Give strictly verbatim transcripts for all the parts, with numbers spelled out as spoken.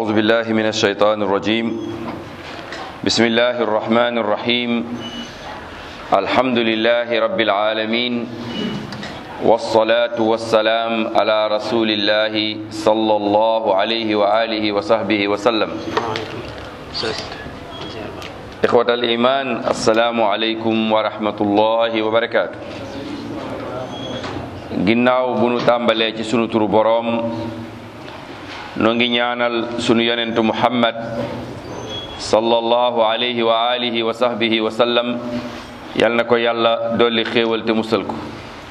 أعوذ بالله من الشيطان الرجيم بسم الله الرحمن الرحيم الحمد لله رب العالمين والصلاة والسلام على رسول الله صلى الله عليه وآله وصحبه وسلم إخوة الإيمان السلام عليكم ورحمة الله وبركاته ginnaaw bu nu tàmbalee ci sunu turu boroom noo ngi ñaanal sunu yonentu muhammad sallallahu alayhi wa alihi wa sahbihi wa sallam yal na ko yàlla dolli xéewal te musal ko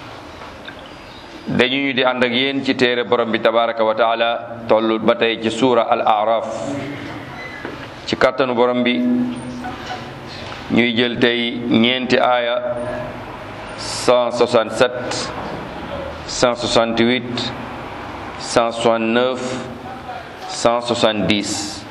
dañu ñu di ànd ak yéen ci téere borom bi tabaraka wa taala tollu ba tey ci suura al araf ci kàttanu borom bi ñuy jël tey ñeenti aaya cent soixante-sept cent soixante-huit cent soixante-neuf cent soixante-dix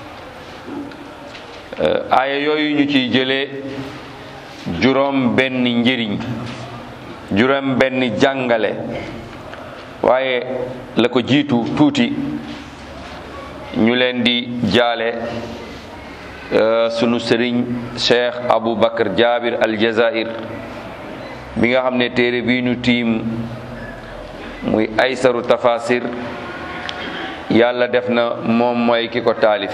aaya yooyu ñu ciy jëlee juróom benn njëriñ juróom benn jàngale waaye la ko jiitu tuuti ñu leen di jaale sunu sëriñ Cheikh Abou Bakr Jabir al Jazair bi nga xam ne téere bii ñu tiim muy aysaru tafasir yàlla def na moom mooy ki ko taalif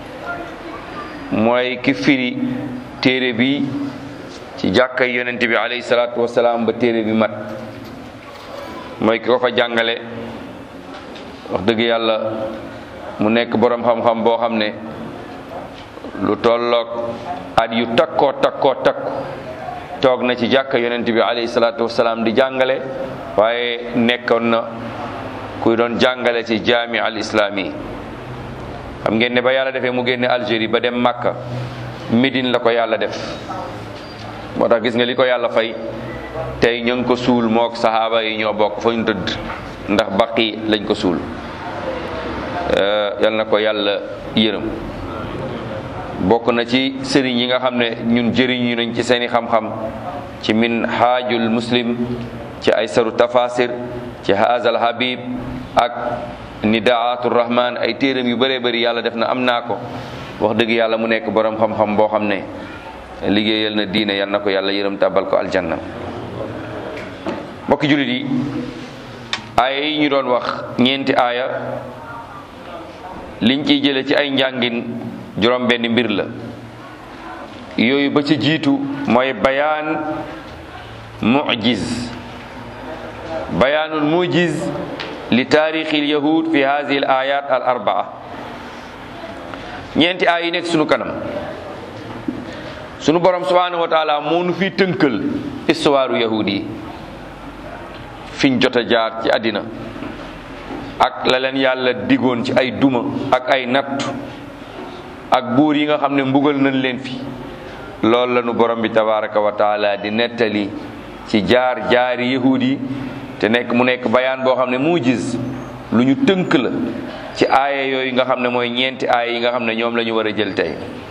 mooy ki firi téere bi ci jàkkay yonent bi alayhi salaatu wasalaam ba téere bi mat mooy ki ko fa jàngale wax dëgg yàlla mu nekk boroom xam-xam boo xam ne lu tolloog at yu takkoo takkoo takku toog na ci jàkka yonent bi alayhi salaatu wasalaam di jàngale waaye nekkoon na kuy doon jàngale ci jaami al islami xam ngeen ne ba yàlla defee mu génne Algérie ba dem Makka Médine la ko yàlla def moo tax gis nga li ko yàlla fay tey ñu ngi ko suul mook sahaaba yi ñoo bokk fa ñu tëdd ndax baqi lañ ko suul yal na ko yàlla yërëm bokk na ci sëriñ yi nga xam ne ñun jëriñu nañ ci seeni xam-xam ci min haajul muslim ci aysaru tafasir ci haazal habib ak nidaatu rahman ay téeram yu bëree bëri yàlla def na am naa ko wax dëgg yàlla mu nekk borom xam-xam boo xam ne liggéeyal na diine yal na ko yàlla yërëm tàbbal ko aljanna mbokki jullit yi aaya yi ñu doon wax ñeenti aaya liñ ciy jële ci ay njàngin juróom benn mbir la yooyu ba ci jiitu mooy bayaan mu'jiz bayaanul mu'jiz li taarixil yahud fi haadihi al ayat al arbaa ñeenti aay yi nekk sunu kanam sunu borom subhanahu wa taala moo nu fi tënkal histoire yahud yi fiñ jot a jaar ci àddina ak la leen yàlla digoon ci ay duma ak ay nattu ak buur yi nga xam ne mbugal nañ leen fi loolu la nu borom bi tabaraka wa taala di nettali ci jaar jaari yahud yi te nekk mu nekk bayaan boo xam ne mujiz lu ñu tënk la ci aaya yooyu nga xam ne mooy ñeenti aaya yi nga xam ne ñoom la ñu war a jël tey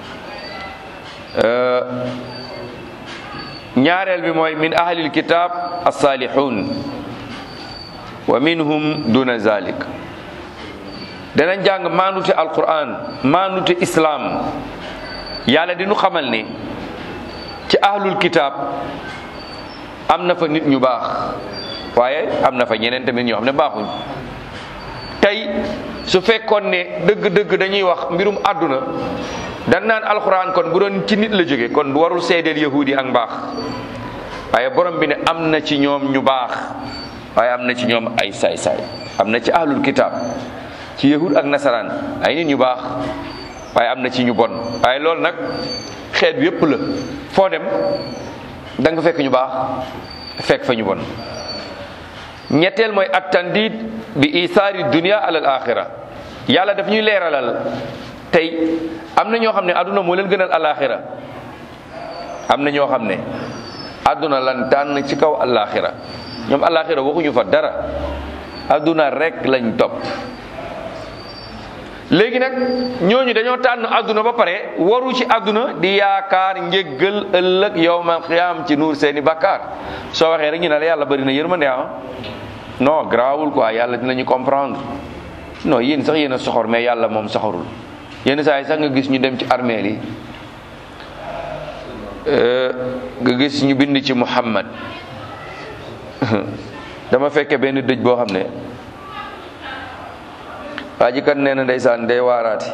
ñaareel bi mooy min ahlil kitab as-salihun wa minhum duna zalik danañ jàng maanute alquran maanute islam yàlla di nu xamal ne ci ahlul kitab am na fa nit ñu baax waaye am na fa ñeneen tamit ñoo xam ne baaxuñ tey su fekkoon ne dëgg-dëgg dañuy wax mbirum àdduna dan naan alquran kon bu doon ci nit la jóge kon du warul seedeel yahudi ak mbaax waaye borom bi ne am na ci ñoom ñu baax waaye am na ci ñoom ay saay-saay am na ci ahlul kitab ci yahud ak nasaraan ay nit ñu baax waaye am na ci ñu bon waaye loolu nag xeet bi yépp la foo dem da nga fekk ñu baax fekk fa ñu bon ñetteel mooy at tandid bi isaari dunia alal axira yàlla daf ñuy leeralal tey am na ñoo xam ne àdduna moo leen gënal alaxira am na ñoo xam ne àdduna lan tànn ci kaw alaxira ñoom alaxira waxuñu fa dara àdduna rek lañ topp léegi nag ñooñu dañoo tànn àdduna ba pare waru ci àdduna di yaakaar njéggal ëllëg yawmal qiyaam ci nuur seeni bàkkaar soo waxee rek ñu ne la yàlla bëri na yërmande ah non garaawul quoi yàlla dinañu comprendre non yéen sax yéen a soxor mais yàlla moom soxorul yenn saa yi sax nga gis ñu dem ci armeel yi nga gis ñu bind ci Muhammad dama fekke benn dëj boo xam ne waa ji kat nee na ndeysaan day waaraati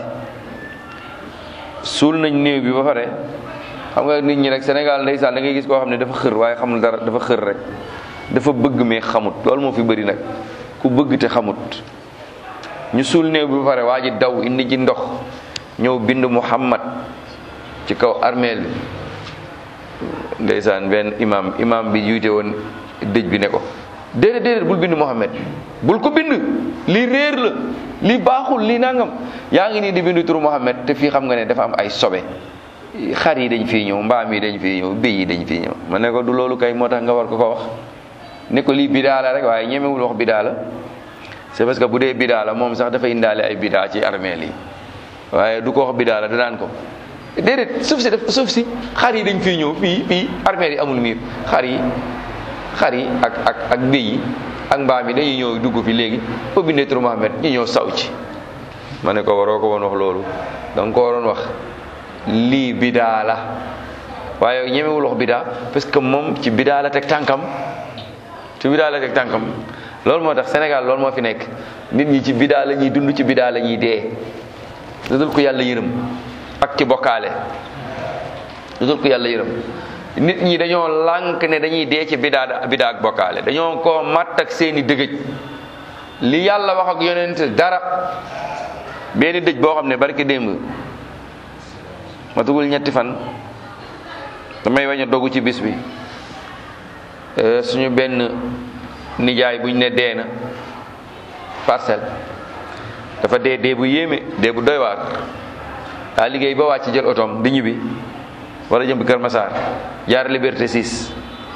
suul nañ néew bi ba pare xam nga nit ñi rek Sénégal ndeysaan da ngay gis koo xam ne dafa xër waaye xamul dara dafa xër rek dafa bëgg mais xamut loolu moo fi bëri nag ku bëgg te xamut ñu suul néew bi ba pare waa ji daw indi ci ndox ñëw bind Muhammad ci kaw armeel bi ndeysaan benn imam imam bi jiite woon dëj bi ne ko déedéet déedéet bul bind Muhammad bul ko bind lii réer la lii baaxul lii nangam yaa ngi nii di bind turu Muhammad te fii xam nga ne dafa am ay sobe xar yi dañ fii ñëw mbaam yi dañ fii ñëw béy yi dañ fii ñëw ma ne ko du loolu kay moo tax nga war ko ko wax ne ko lii bidaa la rek waaye ñemewul wax bidaa la c'est parce que bu dee bidaa la moom sax dafa indaale ay bidaa ci armeel yi waaye du ko wax bidaa la danaan ko déedéet suuf si def suuf si xar yi dañ fii ñëw fii fii armeel yi amul miir xar yi xar yi ak ak ak béy yi ak mbaam yi dañuy ñëw dugg fi léegi boo bindee turu Muhammad ñu ñëw saw ci ma ne ko waroo ko woon wax loolu danga ko waroon wax lii bidaa la waaye ñemewul wax bidaa parce que moom ci bidaa la teg tànkam ci bidaa la teg tànkam loolu moo tax Sénégal loolu moo fi nekk nit ñi ci bidaa la ñuy dund ci bidaa la ñuy dee lu dul ko yàlla yërëm ak ci bokkaale lu dul ko yàlla yërëm nit ñi dañoo lànk ne dañuy dee ci bidaa bidaa ak bokkaale dañoo ko matt ak seeni dëgëj li yàlla wax ak yonent dara benn dëj boo xam ne barki démb ma tugul ñetti fan damay wañ a dogu ci bis bi suñu benn nijaay buñ ne dee na Parcelles dafa dee dee bu yéeme dee bu doy waar daa liggéey ba wàcc jël otoom di ñibbi wala jëm Kër Massar jaar Liberté six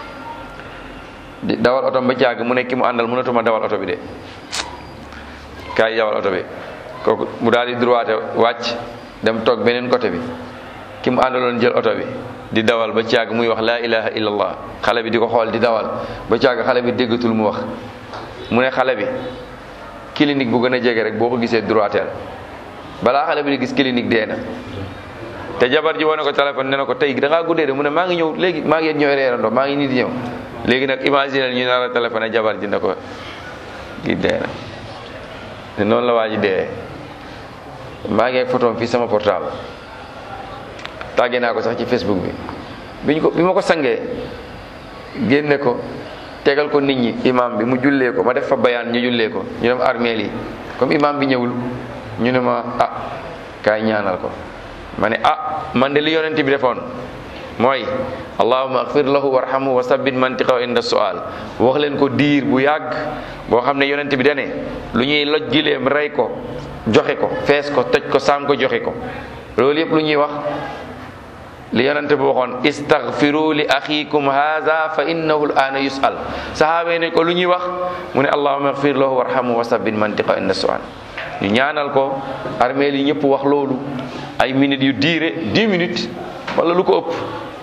di dawal otoom ba jàgg mu ne ki mu àndal mënatuma dawal oto bi de kaay dawal oto bi kooku mu daal di droite wàcc dem toog beneen côté bi ki mu àndaloon jël oto bi di dawal ba càgg muy wax laa ilaha illallah xale bi di ko xool di dawal ba càgg xale bi déggatul mu wax mu ne xale bi clinique bu gën a jege rek boo ko gisee droiteel balaa xale bi di gis clinique dee na te jabar ji wane ko téléphone ne na ko tey da ngaa guddee de mu ne maa ngi ñëw léegi maa ngi yéen ñooy reerandoo maa ngi nii di ñëw léegi nag imaginer ñu nar a téléphone jabar ji ne ko kii dee na te noonu la waa ji dee maa ngi ak photo fii sama portable tàggee naa ko sax ci Facebook bi biñ ko bi ma ko sangee génne ko tegal ko nit ñi imam bi mu jullee ko ma def fa bayaan ñu jullee ko ñu dem armeel yi comme imam bi ñëwul ñu ne ma ah kaay ñaanal ko ma ne ah man de li yonent bi defoon mooy allahumma agfir lahu warhamhu wa sabbit mantiqahu inda su'al wax leen ko diir bu yàgg boo xam ne yonent bi dane lu ñuy loj gileem rey ko joxe ko fees ko toj ko saam ko joxe ko loolu yëpp lu ñuy wax li yonente bi waxoon istaghfiru li axikum hadha fa innahu al-ana yus'al sahaaba ne ko lu ñuy wax mu ne allahumma ighfir lahu warhamhu wa sabbit mantiqa inda su'al ñu ñaanal ko armée li ñëpp wax loolu ay minutes yu diire dix minutes wala lu ko ëpp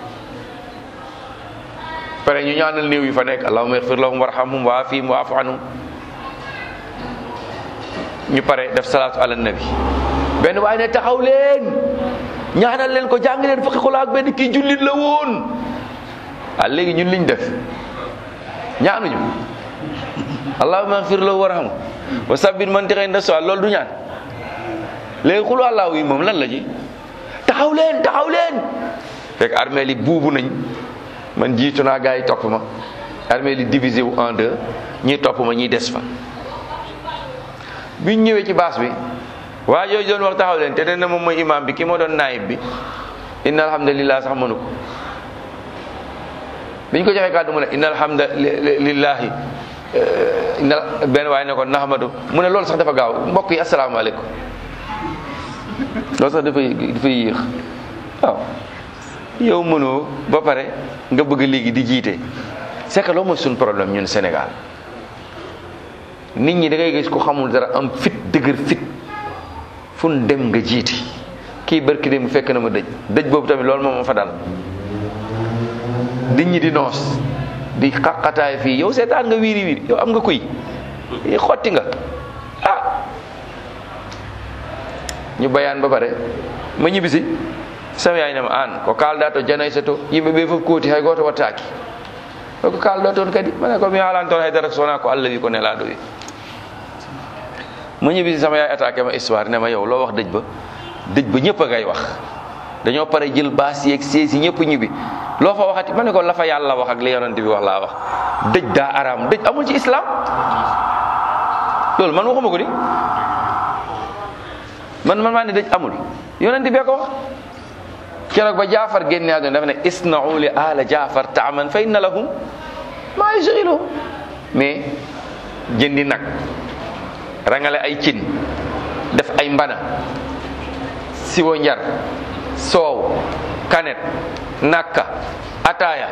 pare ñu ñaanal néew yi fa nekk allahumma ighfir lahum warhamhum wa afihim wa afu anhum ñu pare def salaatu ala nabi benn waaye ne taxaw leen ñaanal leen ko jàng leen fukki xula ak benn kii jullit la woon ah léegi ñun liñ def ñaanuñu allahumma ighfir lahu warhamhu wa sabbit mantiqa inda su'al loolu du ñaan léegi xulu àllaahu yi moom lan la ji taxaw leen taxaw leen fekk armée li buubu nañ man jiitu naa gars yi topp ma armée li divisé wu en deux ñii topp ma ñii des fa biñ ñëwee ci baas bi waa jooju doon wax taxaw leen te ne moom mooy imam bi ki moo doon naayib bi inna alhamdulillah sax mënu ko biñ ko joxee kàddu mu ne inna alhamdulillahi inna benn waaye ne ko nahmadu mu ne loolu sax dafa gaaw mbokk yi asalaamaaleykum loolu sax dafay dafay yéex waaw yow mënoo ba pare nga bëgg léegi di jiite c'est que loolu mooy suñu problème ñun Sénégal nit ñi da ngay gis ku xamul dara am fit dëgër fit fu nu dem nga jiiti kii barki dem fekk na ma dëj dëj boobu tamit loolu moom ma fa dal nit ñi di noos di xaqataay fii yow seetaan nga wiiri wiiri yow am nga kuy xotti nga ah ñu bayaan ba pare ma ñibbisi sama yaay ne ma an ko kalda to janaysa to yimɓe ɓe fof kooti hay goto wattaki o ko kalɗo toon kadi mane ko mi haalan toon haydara sowona ko Allah wi ko nelaɗo wi ma ñibbisi sama yaay attaqué ma histoire ne ma yow loo wax dëj ba dëj ba ñëpp a ngay wax dañoo pare jël baas yeeg seesi ñëpp ñibbi loo fa waxati ma ne ko la fa yàlla wax ak li yonent bi wax laa wax dëj daa araam dëj amul ci islam loolu man waxuma ko di man man maa ne dëj amul yonent bee ko wax keroog ba jaafar génne àdduna dafa ne isna'u li ala jaafar taaman fa inna lahum maa yashghiluhum mais jëndi nag rangale ay cin def ay mbana siwo njar soow kanet nakka ataaya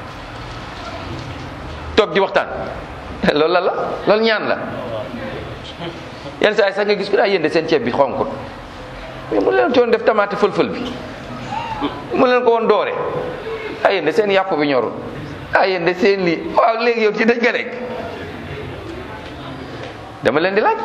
toog di waxtaan loolu la la loolu ñaan la yenn saa yi sax nga gis ko daa yénde seen ceeb bi xonkut mais mu leen toon def tamaate fël-fël bi mu leen ko woon doore ah yéen de seen yàpp bi ñorul ah yéen de seen lii waaw léegi yow ci dëj nga nekk dama leen di laaj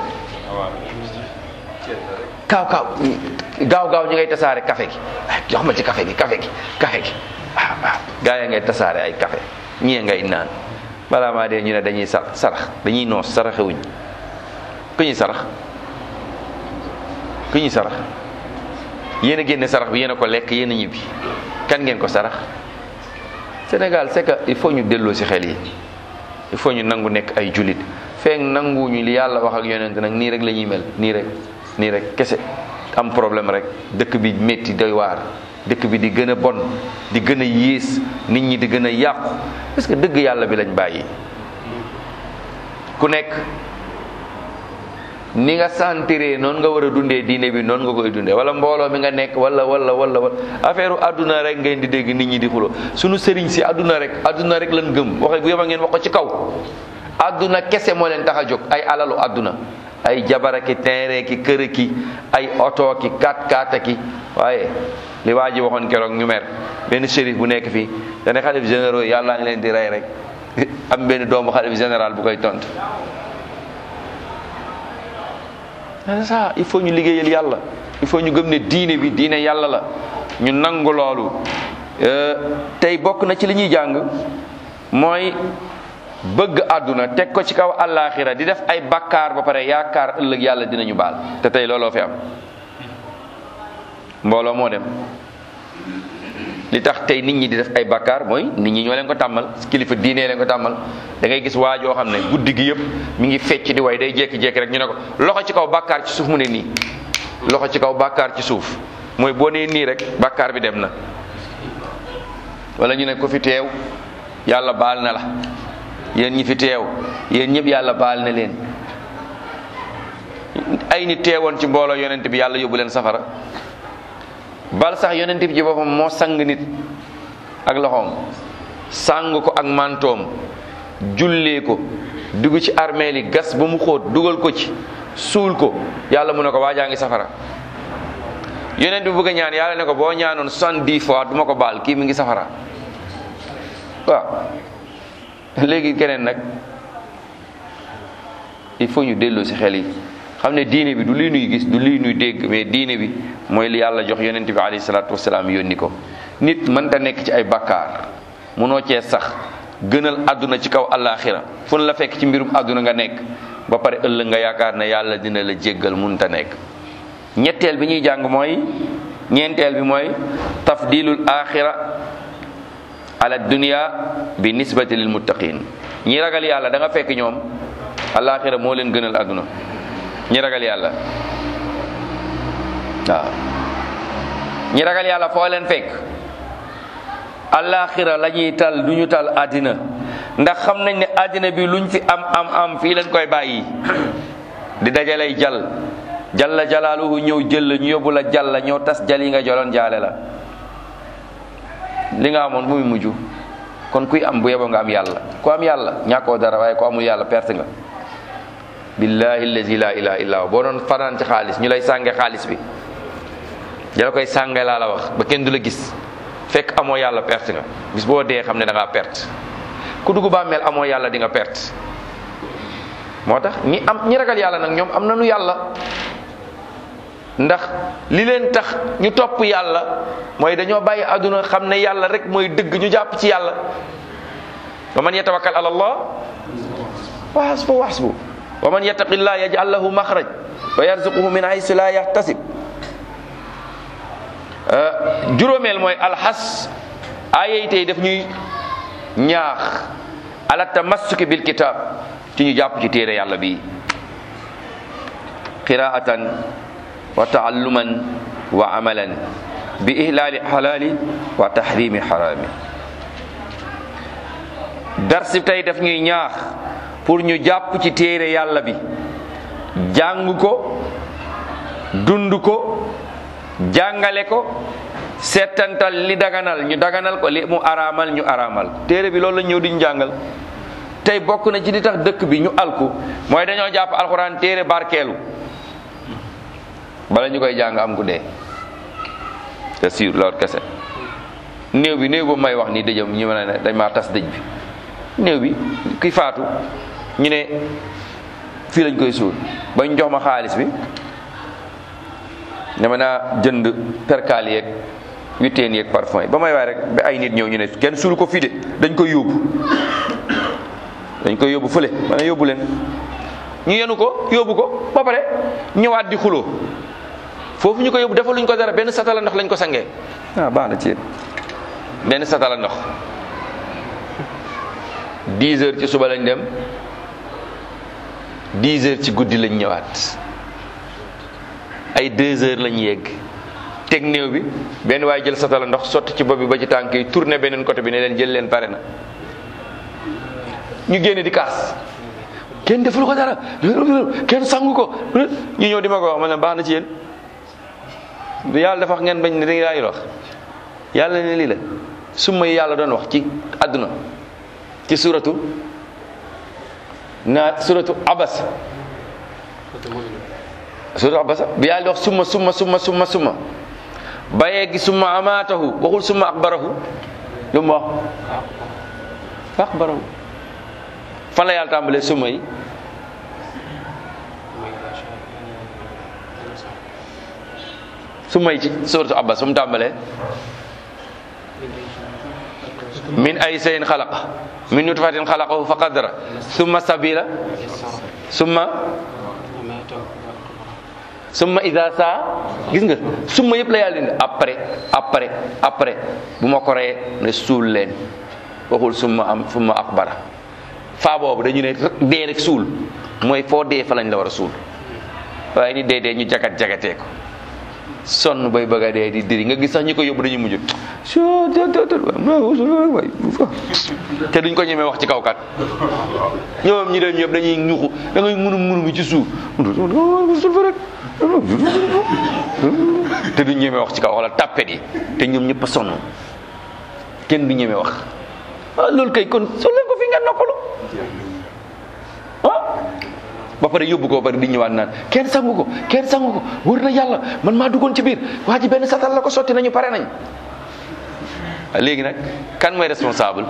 kaaw kaaw gaaw gaaw ñi ngay tasaare café gi jox ma ci café gi café gi café gi ah ah gaa yi ngay tasaare ay café ñii ngay naan balaa maa dee ñu ne dañuy sar sarax dañuy noos saraxewuñ ku ñuy sarax ku ñuy sarax yéen a génne sarax bi yéen a ko lekk yéen a ñibbi kan ngeen ko sarax Sénégal c'est que il faut ñu delloo ci xel yi il faut ñu nangu nekk ay jullit feek nanguwuñu li yàlla wax ak yonent nag nii rek la ñuy mel nii rek nii rek kese am problème rek dëkk bi métti doy waar dëkk bi di gën a bon di gën a yées nit ñi di gën a yàqu parce que dëgg yàlla bi lañ bàyyi ku nekk ni nga sentiree noonu nga war a dundee diine bi noonu nga koy dundee wala mbooloo mi nga nekk wala wala wala wala affaire adduna rek ngeen di dégg nit ñi di xulo suñu sëriñ si adduna rek adduna rek lan gëm waxe bu yeba ngeen wax ko ci kaw adduna kese moo leen tax a jóg ay alalu adduna ay jabara ki terrain ki kër ki ay oto ki kat kata ki waaye li waa ji waxoon keroog ñu mer benn shérif bu nekk fii dane xalif généraux yàlla ngi leen di rey rek am benn doomu xalif général bu koy tontu. c'est ça il faut ñu liggéeyal yàlla il faut ñu gëm ne diine bi diine yàlla la ñu nangu loolu tey bokk na ci li ñuy jàng mooy bëgg àdduna teg ko ci kaw àllaaxira di def ay bakkaar ba pare yaakaar ëllëg yàlla dinañu baal te tey looloo fi am mbooloo moo dem li tax tey nit ñi di def ay bakkaar mooy nit ñi ñoo leen ko tàmmal kilifa diine leen ko tàmmal da ngay gis waa joo xam ne guddi gi yëpp mi ngi fecc di way day jékki-jékki rek ñu ne ko loxo ci kaw bakkaar ci suuf mu ne nii loxo ci kaw bakkaar ci suuf mooy boo nee nii rek bakkaar bi dem na wala ñu ne ko fi teew yàlla baal na la yéen ñi fi teew yéen ñëpp yàlla baal na leen ay nit teewoon ci mbooloo yonent bi yàlla yóbbu leen safara bal sax yonent bi ci boppam moo sang nit ak loxoom sang ko ak mantoom jullee ko dugg ci armeel yi gas ba mu xóot dugal ko ci suul ko yàlla mu ne ko waajaa ngi safara yonent bi bëgg a ñaan yàlla ne ko boo ñaanoon soixante-dix fois du ma ko baal kii mi ngi safara waaw léegi keneen nag il faut ñu delloo ci xel yi xam ne diine bi du lii nuy gis du lii nuy dégg mais diine bi mooy li yàlla jox yonent bi alayhi salaatu wasalaam yónni ko nit mënta nekk ci ay bakkaar munoo cee sax gënal àdduna ci kaw àllaaxira fu la fekk ci mbirum àdduna nga nekk ba pare ëllëg nga yaakaar ne yàlla dina la jéggal munta nekk ñetteel bi ñuy jàng mooy ñeenteel bi mooy tafdilul axira ala dunia bi nisbati lil muttaqin ñi ragal yàlla da nga fekk ñoom àllaaxira moo leen gënal àdduna ñi ragal yàlla waaw ñi ragal yàlla foo leen fekk àllaaxira la ñuy tal du ñu tal àddina ndax xam nañ ne àddina bi luñ fi am am am fii lañ koy bàyyi di dajalay jal jalla jalaaluhu ñëw jël la ñu yóbbu la jal la ñëw tas jal yi nga joloon jaale la li nga amoon bu muy mujj kon kuy am bu yeboo nga am yàlla ku am yàlla ñàkkoo dara waaye ku amul yàlla perte nga billahi allazi la ilaha illa huwa boo doon fanaan ci xaalis ñu lay sànge xaalis bi dala koy sànge laa la wax ba kenn du la gis fekk amoo yàlla perte nga bis boo dee xam ne da ngaa perte ku dugg bàmmeel amoo yàlla di nga perte moo tax ñi am ñi ragal yàlla nag ñoom am nañu yàlla ndax li leen tax ñu topp yàlla mooy dañoo bàyyi àdduna xam ne yàlla rek mooy dëgg ñu jàpp ci yàlla. wa man yatawakkal ala allah wa hasbu wa hasbu wa man yattaqillah yaj'al lahu maxraj wa yarzuquhu min haysu la yahtasib. juróomeel mooy alxas aaya tey daf ñuy ñaax ala tamassuki bil kitab ci ñu jàpp ci téere yàlla bi qiraatan wa taalluman wa amalan bi ihlaali xalaali wa tahrimi xaraami. darsi tey daf ñuy ñaax pour ñu jàpp ci téere yàlla bi jàng ko dund ko jàngale ko seetantal li daganal ñu daganal ko li mu araamal ñu araamal téere bi loolu la ñëw di ñu jàngal. tey bokk na ci li tax dëkk bi ñu alku mooy dañoo jàpp alxuraan téere barkeelu bala ñu koy jàng am ku dee c'est sûr loolu kese. néew bi néew boobu may wax nii dëjëm ñu mën ne dañ maa tas dëj bi néew bi ki faatu ñu ne fii lañ koy suul ba ñu jox ma xaalis bi dama naa jënd perkaal yeeg witteen yeeg parfum yi ba may waay rek ba ay nit ñëw ñu ne kenn suul ko fii de dañ koy yóbbu dañ koy yóbbu fële ma ne yóbbu leen ñu yenu ko yóbbu ko ba pare ñëwaat di xuloo foofu ñu ko yóbbu defaluñ ko dara benn satala ndox lañ ko sangee. ah baax na ci yéen benn satala ndox dix heures ci suba lañ dem dix heures ci guddi lañ ñëwaat ay deux heures lañ yegg teg néew bi benn waaye jël satala ndox sotti ci bopp bi ba ci tànk yi tourné beneen côté bi ne leen jël leen pare na ñu génne di kaas kenn deful ko dara kenn sangu ko ñu ñëw di ma ko wax ma ne baax na ci yéen yàlla dafa wax ngeen bañ ne dañuy laay wax yàlla ne lii la summa yi yàlla doon wax ci àdduna ci suratu na suratu abas suratu abasa bi yàlla di wax summa summa summa summa summa ba yeggi summa amaatahu waxul summa akbarahu lu mu wax akbarahu fan la yàlla tàmbalee summa yi summa yi ci suratu abbas fu mu tàmbalee min ay sayin xalaqa min nutfatin xalaqahu fa qadara summa sabila summa summa ida saa gis nga summa yëpp la yàlla indi après après après bu ma ko ree ne suul leen waxul summa am summa akbara faa boobu dañu ne dee rek suul mooy foo dee fa lañ la war a suul waaye ni dee dee ñu jagat jagatee ko sonn bay bëgg a dee di diri nga gis sax ñi ko yóbbu dañuy mujj te duñ ko ñemee wax ci kaw kat ñoom ñi dem ñëpp dañuy ñuxu da ngay munum munum ci suuf rek te duñ ñemee wax ci kaw wala tàppet yi te ñoom ñëpp a sonn kenn du ñemee wax ah loolu kay kon sol leen ko fi nga noppalu ah ba pare yóbbu ko ba pare di ñëwaat naan kenn sangu ko kenn sangu ko wër na yàlla man maa duggoon ci biir waa ji benn satal la ko sotti nañu pare nañ léegi nag kan mooy responsable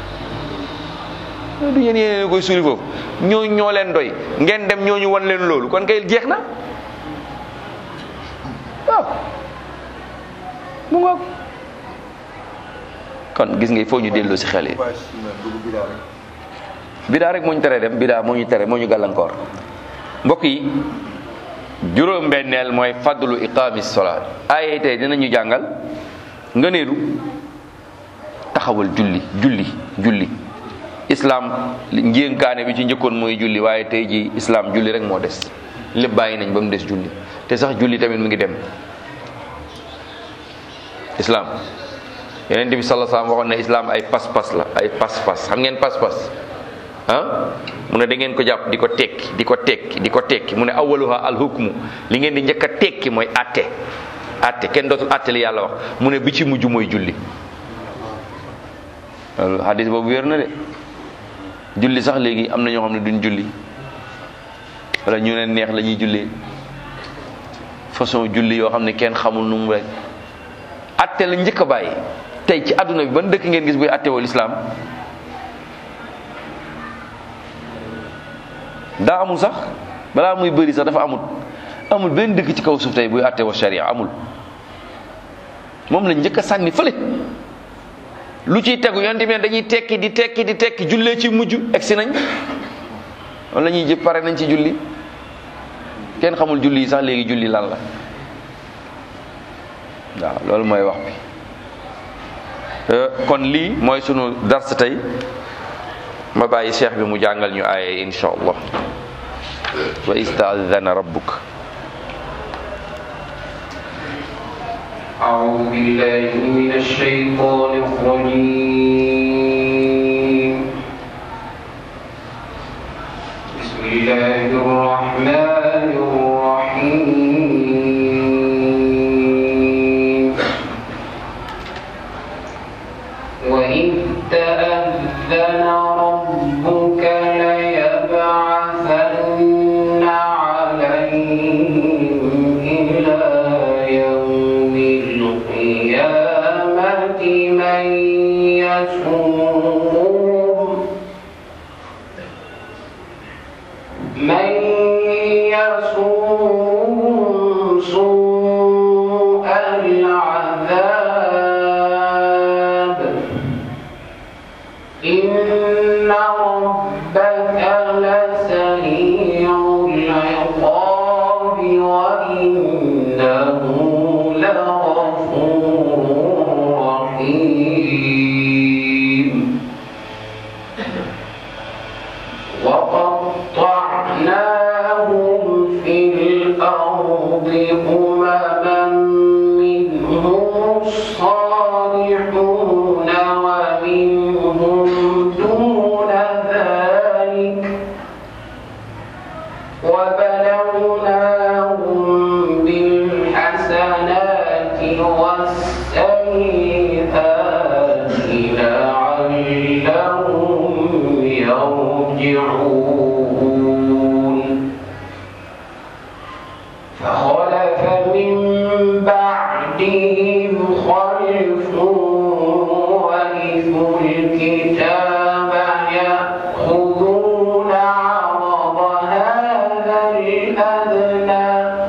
du yéen yéen koy suuli foofu ñoo ñoo leen doy ngeen dem ñooñu wan leen loolu kon kay jeex na waaw mu ngoog kon gis nga il faut ñu delloo si xel yi bidaa rek moo ñu tere dem bidaa moo ñu tere moo ñu gàllankoor mbokk yi juróom benneel mooy fadlu iqaami salaat ay tey dinañu jàngal ngëneelu taxawal julli julli julli islam njéenkaane bi ci njëkkoon mooy julli waaye tey ji islam julli rek moo des lépp bàyyi nañ ba mu des julli te sax julli tamit mu ngi dem islam yonent bi sallallahu alayhi wasallam waxoon na islam ay pas-pas la ay pas-pas xam ngeen pas-pas ah mu ne da ngeen ko jàpp di ko tekki di ko tekki di ko tekki mu ne awaluha alhukmu li ngeen di njëkk a tekki mooy atte atte kenn dootul atte li yàlla wax mu ne bi ci mujj mooy julli loolu hadis boobu wér na de julli sax léegi am na ñoo xam ne duñ julli wala ñu leen neex la ñuy jullee façon julli yoo xam ne kenn xamul nu mu rek atte la njëkk a bàyyi tey ci àdduna bi ban dëkk ngeen gis buy atte wal islam daa amul sax balaa muy bëri sax dafa amut amul benn dëkk ci kaw suuf tey buy àtte wa sharia amul. moom lañ njëkk a sànni fële lu ciy tegu yonent bi ne dañuy tekki di tekki di tekki jullee ci mujj egsi nañ wala ñuy jëpp pare nañ ci julli kenn xamul julli yi sax léegi julli lan la waaw loolu mooy wax bi kon lii mooy sunu dars tey ma bàyyi cheikh bi mu jàngal ñu aaye insha allah wa ista'adhana rabbuk. أعوذ بالله من الشيطان الرجيم بسم الله الرحمن الرحيم وإذ تأذن ربك ليبعثن عليهم إلى يوم القيامة من يسوم من يسوم سوء العذاب إن ربك لسريع العقاب وإنه لغفور رحيم وقطعناهم في الأرض أمما منهم الصالحون ومنهم دون ذلك وبلوناهم بالحسنات والسيئات لعلهم يرجعون فخلف من بعدهم خلف ورثوا الكتاب يأخذون عرض هذا الأدنى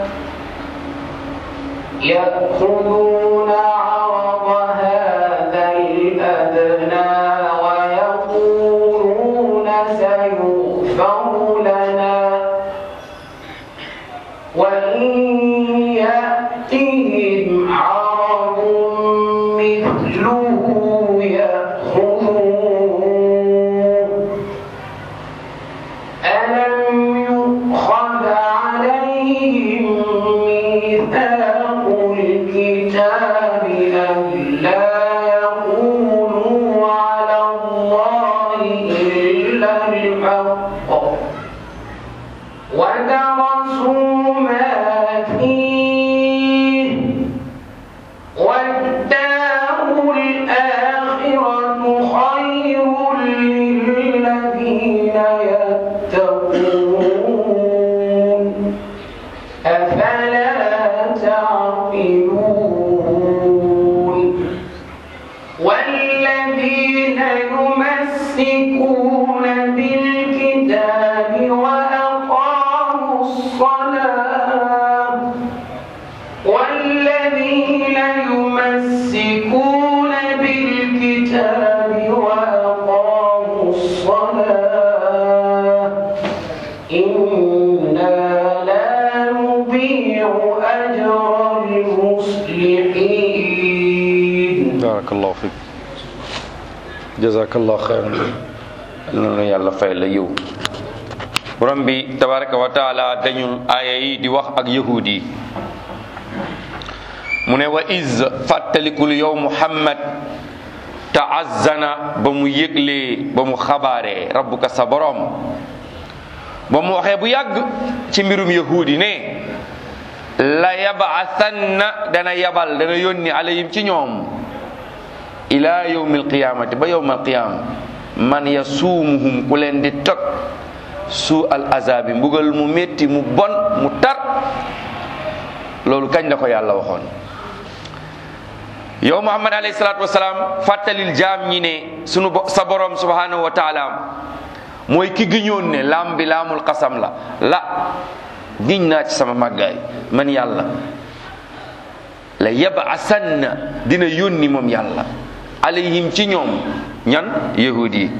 يأخذون عرض هذا الأدنى ويقولون سيغفر لنا وإن يأتهم عرض مثله يأخذوه ألم يؤخذ عليهم ميثاق الكتاب ألا يقولوا على الله إلا الحق ودرسوا ما فيه والدار الآخرة خير للذين يتقون أفلا تعقلون والذين يمسكون بالكتاب وأقاموا الصلاة والذين يمسكون بالكتاب وأقاموا الصلاة إنا لا نضيع أجر المصلحين. بارك الله فيك جزاك الله خيرا noonu yàlla fay la yiw borom bi tabaraka wa taala dañul aaya yi di wax ak yahuud yi mu ne wa iz fàttalikul yow muhammad ta'azzana ba mu yëglee ba mu xabaaree rabbuka sa borom ba mu waxee bu yàgg ci mbirum yahuud yi ne la yab'athanna dana yabal dana yónni alayhim ci ñoom ila yawmil qiyamati ba yawmal qiyam man yasuumuhum ku leen di tog su al azabi mbugal mu metti mu bon mu tar loolu kañ la ko yàlla waxoon yow muhammad alayhi salatu wasalaam fàttalil jaam ñi ne sunu sa borom subhanahu wa taala mooy ki giñoon ne laam bi laamul qasam la la giñ naa ci sama màggaay man yàlla la yab'asanna dina yónni moom yàlla alayhim ci ñoom ñan yahudi yi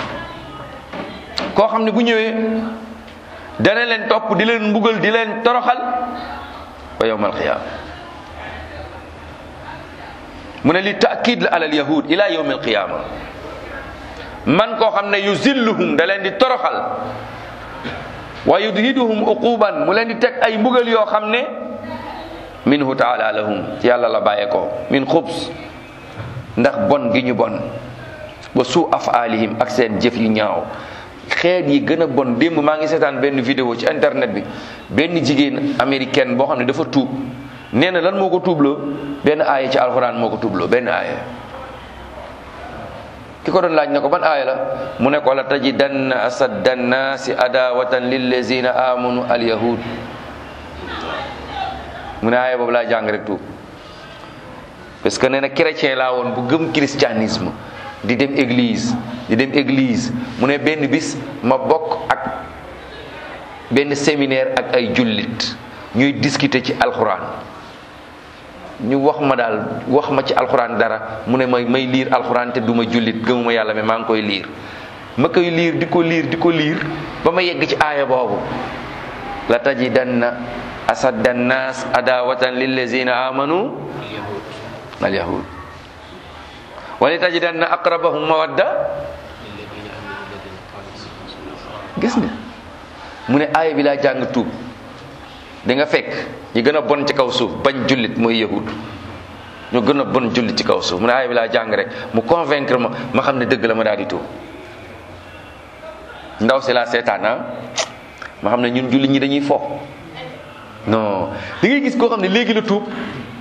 koo xam ne bu ñëwee dana leen topp di leen mbugal di leen toroxal ba yawmal qiyaama mu ne li taakid la alal yahud ila yawmil qiyaama man koo xam ne yuzilluhum da leen di toroxal wa yudhiduhum uquban mu leen di teg ay mbugal yoo xam ne minhu taala lahum ci yàlla la bàyyeekoo min xubs ndax bon gi ñu bon ba suu afaalihim ak seen jëf yu ñaaw xeet yi gën a bon démb maa ngi seetaan benn vidéo ci internet bi benn jigéen américaine boo xam ne dafa tuub nee na lan moo ko tuubloo benn aaya ci alxuraan moo ko tuubloo benn aaya ki ko doon laaj ne ko ban aaya la mu ne ko la tajidanna asadda nnaasi adawatan lillazina amanu alyahud mu ne aaya boobu laa jàng rek tuub parce que nee na chrétien laa woon bu gëm christianisme di dem église di dem église mu ne benn bis ma bokk ak benn séminaire ak ay jullit ñuy discuter ci alxuraan ñu wax ma daal wax ma ci alxuraan dara mu ne may may liir alxuraan te duma jullit gëmuma yàlla mais maa ngi koy liir ma koy liir di ko liir di ko liir ba ma yegg ci aaya boobu la tajidanna asadda nnaas adawatan lillazina amanu alyahud wala tajidanna aqrabahum mawadda gis nga mu ne aaya bi laa jàng tuub di nga fekk ñi gën a bon ci kaw suuf bañ jullit mooy yahud ñu gën a bon jullit ci kaw suuf mu ne aaya bi laa jàng rek mu convaincre ma ma xam ne dëgg la ma daal di tuub ndaw si laa seetaan ah ma xam ne ñun jullit ñi dañuy fo non li ngay gis koo xam ne léegi la tuub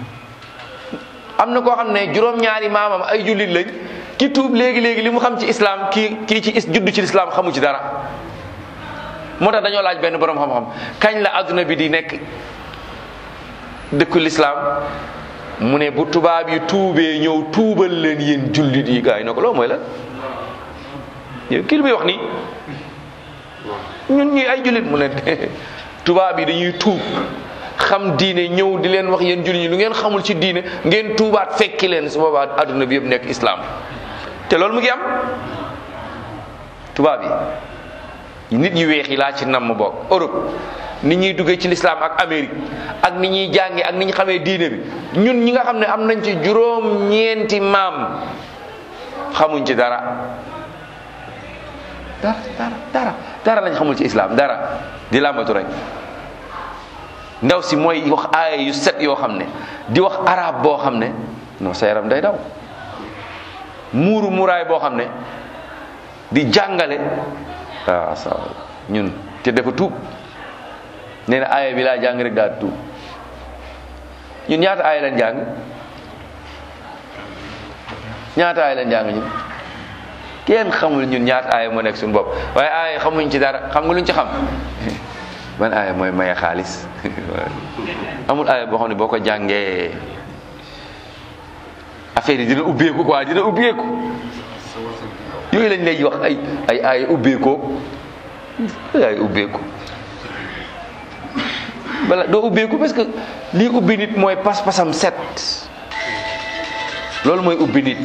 am na koo xam ne juróom-ñaari maamam ay jullit lañ ki tuub léegi léegi li mu xam ci islam kii kii ci juddu ci islam xamu ci dara moo tax dañoo laaj benn borom xam-xam kañ la adduna bi di nekk dëkku l'islam mu ne bu tubaab yi tuubee ñëw tuubal leen yéen jullit yi gars yi ne ko loolu mooy la yow kii li muy wax nii ñun ñuy ay jullit mu ne tubaab yi dañuy tuub xam diine ñëw di leen wax yéen jullit ñi lu ngeen xamul ci diine ngeen tuubaat fekki leen su boobaa adduna bi yëpp nekk islam te loolu mu ngi am tubaab yi nit ñu weex yi laa ci namm bokk Europe nit ñuy duggee ci l'islam ak Amérique ak nit ñuy jàngee ak ni ñu xamee diine bi ñun ñi nga xam ne am nañ ci juróom ñeenti maam xamuñ ci dara dara dara dara dara lañ xamul ci islam dara di làmbatu rek ndaw si mooy wax aaya yu set yoo xam ne di wax arab boo xam ne non sa yaram day daw muuru muuraay boo xam ne di jàngale waaw sa ñun te dafa tuub nee na aaya bi laa jàng rek daal tuub ñun ñaata aaya lañ jàng ñaata aaya lañ jàng ñun kenn xamul ñun ñaata aaya moo nekk suñu bopp waaye aaya xamuñ ci dara xam nga luñ ci xam man aaya mooy maye xaalis amul aaya boo xam ne boo ko jàngee affaire yi dina ubbeeku quoi dina ubbeeku yooyu lañ lay wax ay ay aaya ubbeekoo ay ubbeeku bala doo ubbeeku parce que lii ubbi nit mooy pas-pasam set loolu mooy ubbi nit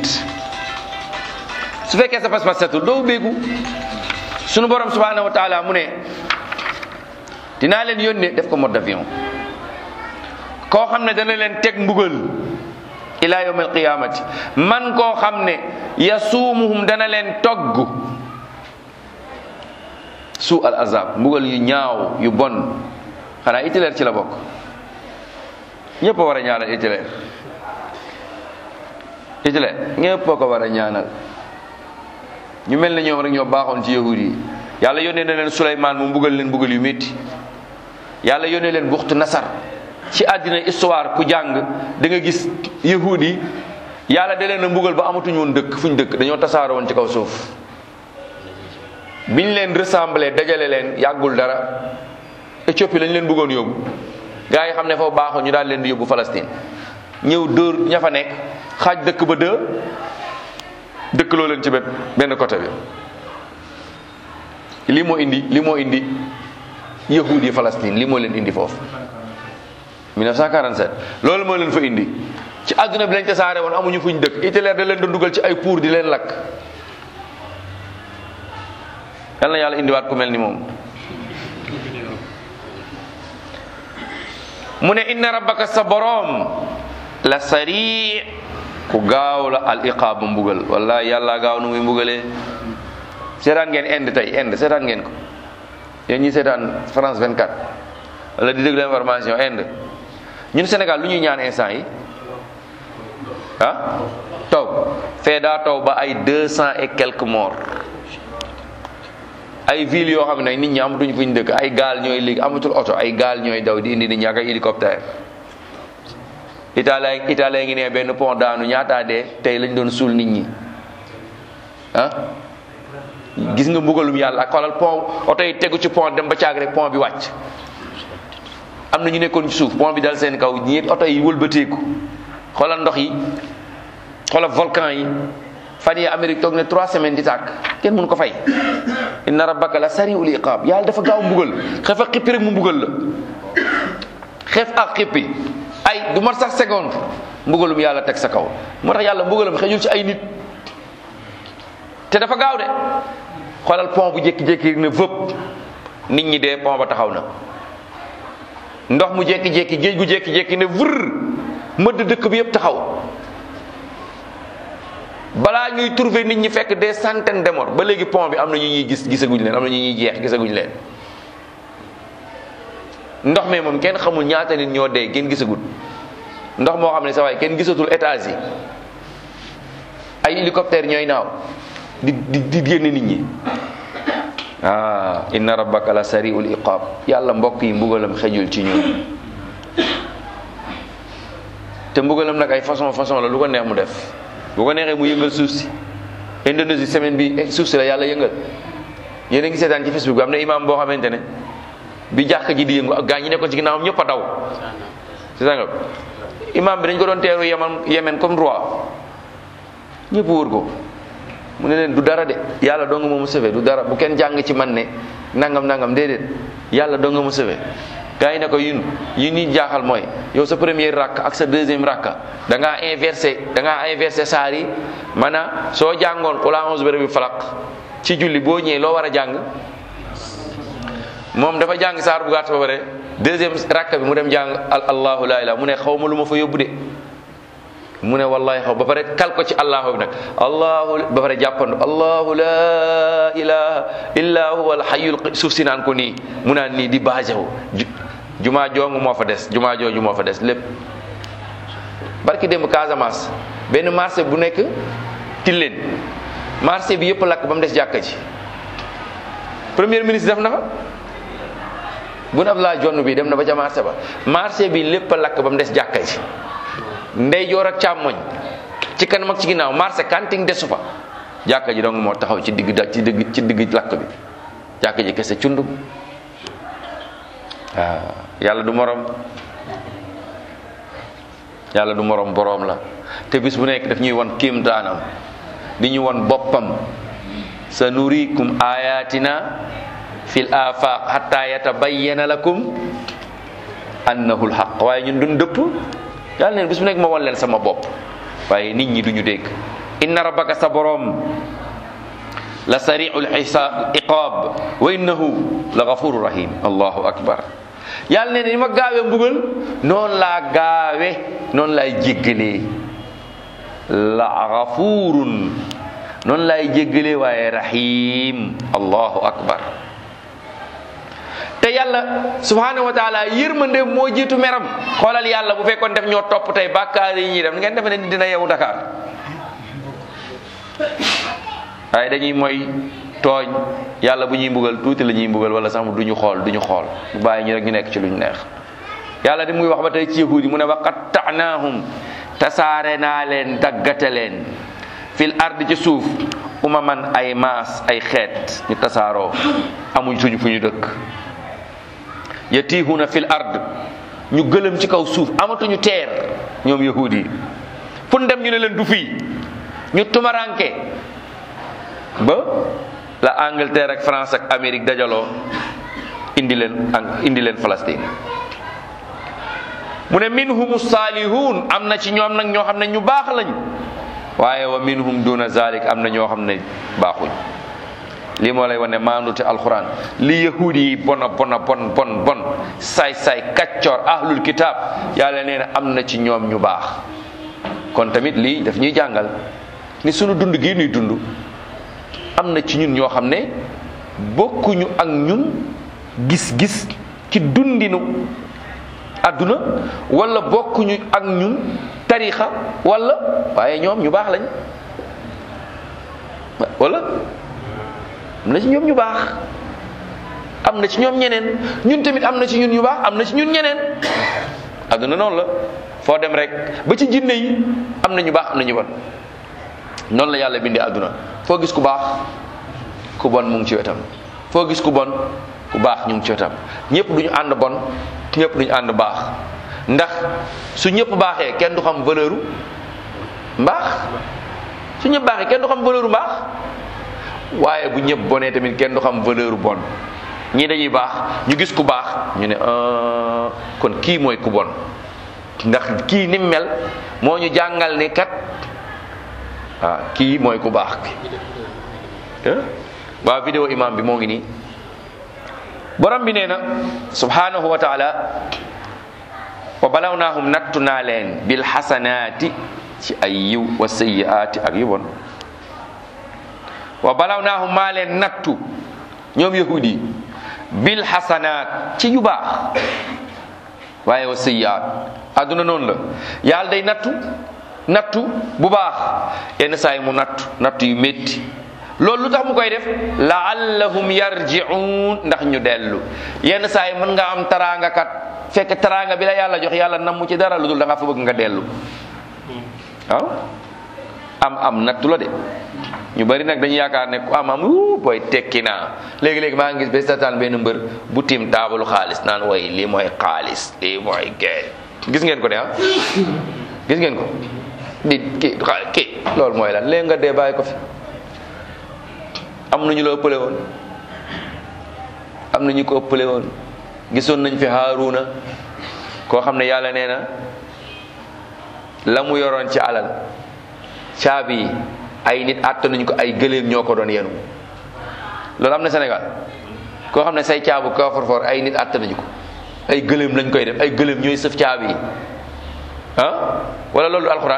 su fekkee sa pas-pas setul doo ubbeeku sunu borom subhanahu wa taala mu ne dinaa leen yónnee def ko mode d'avion koo xam ne dana leen teg mbugal ila yawm alqiyamati man koo xam ne yasuumuhum dana leen togg suu al azab mbugal yu ñaaw yu bon xanaa Hitler ci la bokk ñëpp a war a ñaanal Hitler Hitler ñëpp a ko war a ñaanal ñu mel ne ñoom rek ñoo baaxoon ci yahud yi yàlla yónnee na leen Suleymaan mu mbugal leen mbugal yu métti yàlla yónnee leen buxtu nasar ci àddina histoire ku jàng da nga gis yahud yi yàlla da leen a mbugal ba amatuñu woon dëkk fu ñu dëkk dañoo tasaaroo woon ci kaw suuf biñ leen rassemblé dajale leen yàggul dara Éthiopie lañ leen bëggoon yóbbu gars yi xam ne foofu baaxoon ñu daal leen di yóbbu Palestine ñëw dóor ña fa nekk xaaj dëkk ba deux dëkk loo leen ci benn côté bi lii moo indi lii moo indi yahud yi Palestine li moo leen indi foofu mille neuf cent quarante-sept loolu moo leen fa indi ci àdduna bi lañ tasaare woon amuñu fuñ dëkk Hitler da leen doon dugal ci ay pour di leen lakk. yal na yàlla indiwaat ku mel ni moom. mu ne inna rabbaka sa boroom la sari ku gaaw la al iqaab bu mbugal wallahi yàlla gaaw nu muy mbugalee. seetaan ngeen Inde tey Inde seetaan ngeen ko yéen ñi seetaan France vingt-quatre wala di déglu information Inde ñun Sénégal lu ñuy ñaan instant yi ah taw fee daa taw ba ay deux cent et quelques morts ay villes yoo xam ne nit ñi amatuñ fuñ dëkk ay gaal ñooy léegi amatul oto ay gaal ñooy daw di indi nit ñi ak ay hélicoptère Italie Italie ngi ne benn pont daanu ñaataa dee tey lañ doon suul nit ñi ah gis nga mbugalum yàlla ak xoolal pont oto yi tegu ci pont dem ba caag rek pont bi wàcc am na ñu nekkoon ci suuf pont bi dal seen kaw ñi oto yi wëlbateeku xoolal ndox yi xoolal volcan yi fan yi Amérique toog ne trois semaines di tàkk kenn mënu ko fay. inna rabbaka la sari'ul iqaab yàlla dafa gaaw mbugal xef ak xippi rek mu mbugal la xef ak xippi ay du mat sax seconde mbugalum yàlla teg sa kaw moo tax yàlla mbugalam xejul ci ay nit te dafa gaaw de xoolal pont bu jékki-jékki ne vëpp nit ñi dee pont ba taxaw na ndox mu jékki-jékki géej gu jékki-jékki ne vër mëdd dëkk bi yëpp taxaw balaa ñuy trouver nit ñi fekk des centaines de morts ba léegi pont bi am na ñu ñuy gis gisaguñ leen am na ñu ñuy jeex gisaguñ leen ndox mi moom kenn xamul ñaata nit ñoo dee kenn gisagul ndox moo xam ne sa waay kenn gisatul étage yi ay hélicoptère ñooy naaw di di di génne nit ñi ah inna rabbaka la sari'ul iqab yàlla mbokk yi mbugalam xejul ci ñun te mbugalam nag ay façon façon la lu ko neex mu def bu ko neexee mu yëngal suuf si Indonésie semaine bi suuf si la yàlla yëngal yéen a ngi seetaan ci Facebook bi am na imam boo xamante ne bi jàkk ji di yëngu ak gaa ñi nekkoon ci ginnaawam ñëpp a daw seetaan nga imam bi dañ ko doon teeru yemen yemen comme roi ñëpp wër ko mu ne leen du dara de yàlla doo nga ma mu sauvé du dara bu kenn jàng ci man ne nangam nangam déedéet yàlla doo nga mu sauvé gaa yi ne ko yun yi ñuy jaaxal mooy yow sa première rakk ak sa deuxième rakka da ngaa inversé da ngaa inversé saar yi maanaam soo jàngoon qul a'uuzu bi rabbil falaq ci julli boo ñëwee loo war a jàng moom dafa jàng saar bu gàtt ba pare deuxième rakka bi mu dem jàng allahu la ilaha mu ne xaw ma lu ma fa yóbbu de mu ne wallahi xaw ba pare kal ko ci allahu bi nag allahu ba pare jàppandu allahu la ilaha illa huwa alhayyul suuf si naan ko nii mu naan nii di baajaw jumaa jongu moo fa des jumaa jooju moo fa des lépp barki démb Casamance benn marché bu nekk Tilène marché bi yëpp lakk ba mu des jàkka ji premier ministre def na fa Boun Abdallah Dionne bi dem na ba ca marché ba marché bi lépp lakk ba mu des jàkka ji ndeyjoor ak càmmoñ ci kanam ak ci ginnaaw marché kanting desu fa jàkka ji dong moo taxaw ci digg da ci digg ci digg lakk bi jàkka ji kese cundum waaw yàlla du morom yàlla du morom boroom la te bis bu nekk daf ñuy won kéemtaanam di ñu won boppam sa nurikum ayatina fil afaq hatta yatabayyana lakum annahu alhaq waaye ñun duñ dëpp yàlla neen bis bu nekk ma won leen sama bopp waaye nit ñi duñu dégg inna rabbaka sa boroom la sari'ul hisaab iqaab wa innahu la ghafurur rahim allahu akbar yàlla ne ni ma gaawee mbugal noonu laa gaawe noonu laay jéggalee la ghafurun noonu laay jéggalee waaye rahim allahu akbar te yàlla subhanahu wa taala yërmande moo jiitu meram xoolal yàlla bu fekkoon def ñoo topp tey bàkkaar yi ñuy def ngeen defe ne ni dina yeewu Dakar waaye dañuy mooy tooñ yàlla bu ñuy mbugal tuuti la ñuy mbugal wala sax du ñu xool du ñu xool bu bàyyi ñu rek ñu nekk ci lu ñu neex yàlla di muy wax ba tey ci yahuud yi mu ne wa qatta'naahum tasaare naa leen daggate leen fil ard ci suuf umaman ay maas ay xeet ñu tasaaroo amuñ suñu fu ñu dëkk yatihuna fil ard ñu gëlëm ci kaw suuf amatuñu teer ñoom yahuud yi fu dem ñu ne leen du fii ñu tumaranke ba la Angleterre ak France ak Amérique dajaloo indi leen ak indi leen Palestine. mu ne minhumu salihun, am na ci ñoom nag ñoo xam ne ñu baax lañ, waaye wa minhum duna zalik, am na ñoo xam ne baaxuñ. lii moo lay wane maandute alquran. li yahudi yi bona bona bon bon bon saay saay kaccoor ahlul kitab, yàlla nee na am na ci ñoom ñu baax. kon tamit lii daf ñuy jàngal ni sunu dund gii nuy dund am na ci ñun ñoo xam ne bokkuñu ak ñun gis-gis ci dundinu àdduna, wala bokkuñu ak ñun tarixa, wala waaye ñoom ñu baax lañ, wala am na ci ñoom ñu baax, am na ci ñoom ñeneen, ñun tamit am na ci ñun ñu baax, am na ci ñun ñeneen. àdduna noonu la, foo dem rek ba ci jinne yi am na ñu baax, am na ñu bon. noonu la yàlla bindee àdduna. foo gis ku baax ku bon mu ngi ci wetam, foo gis ku bon ku baax ñu ngi ci wetam. ñëpp duñu ànd bon, ñëpp duñu ànd baax, ndax su ñëpp baaxee kenn du xam valeur u mbaax, su ñëpp baaxee kenn du xam valeur u mbaax, waaye bu ñëpp bonee tamit kenn du xam valeur u bon. ñii dañuy baax ñu gis ku baax ñu ne kon kii mooy ku bon, ndax kii ni mel moo ñu jàngal ne kat ah kii mooy ku baax ki. waa vidéo imam bi moo ngi nii. borom bi nee na subhanahu wa taala, wa balawnaahum nattu naa leen bil xasanaati ci ay yiw, wa sayyiaati ak yu bon. wa balawnaahum maa leen nattu ñoom yahudi bil xasanaat ci yu baax, waaye wa sayyiaat. àdduna noonu la, yàlla day nattu nattu bu baax, yenn saa yi mu nattu nattu yu métti. loolu lu tax mu koy def laallahum yarji'un, ndax ñu dellu. yenn saa yi mën nga am taraanga kat, fekk taraanga bi la yàlla jox yàlla namu ci dara lu dul da nga fa bëgg nga dellu. waaw am am nattu la de. ñu bari nag dañu yaakaar ne ku am am wuu booy tekki naa. léegi-léegi maa ngi gis ba seetaan benn mbër bu tiim taabalu xaalis naan way lii mooy xaalis, lii mooy gay. gis ngeen ko de ah gis ngeen ko di kii kii loolu mooy lan. léegi nga dee bàyyi ko fi. am na ñu la ëppale woon, am na ñu ko ëppale woon. gisoon nañ fi Haaruna koo xam ne yàlla nee na la mu yoroon ci alal, caabi yi ay nit àtt nañ ko, ay gëléem ñoo ko doon yenu. loolu am na Sénégal, koo xam ne say caabu coffre-fort ay nit àtt nañu ko, ay gëléem lañ koy def, ay gëléem ñooy sëf caabi yi ah wala loolu alxuraan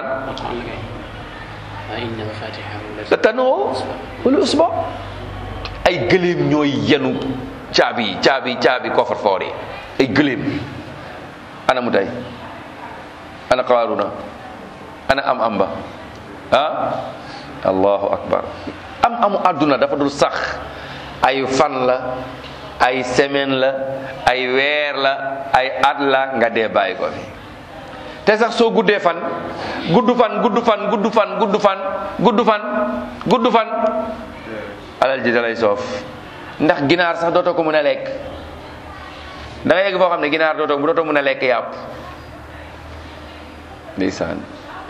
la tanoo wala usba, ay gëléem ñooy yenu caabi yi caabi caabi coffre-fort yi, ay gëléem. ana mu tay ana Qaaruna ana am am ba ah allahu akbar. am amu àdduna dafa dul sax, ay fan la, ay semaine la, ay weer la, ay at la, nga dee bàyyi ko fi. te sax soo guddee fan gudd fan gudd fan gudd fan gudd fan gudd fan gudd fan alal ji dalay soof. ndax ginaar sax dootoo ko mën a lekk. da nga yegg foo xam ne ginaar dootoo dootoo mën a lekk yàpp. ndeysaan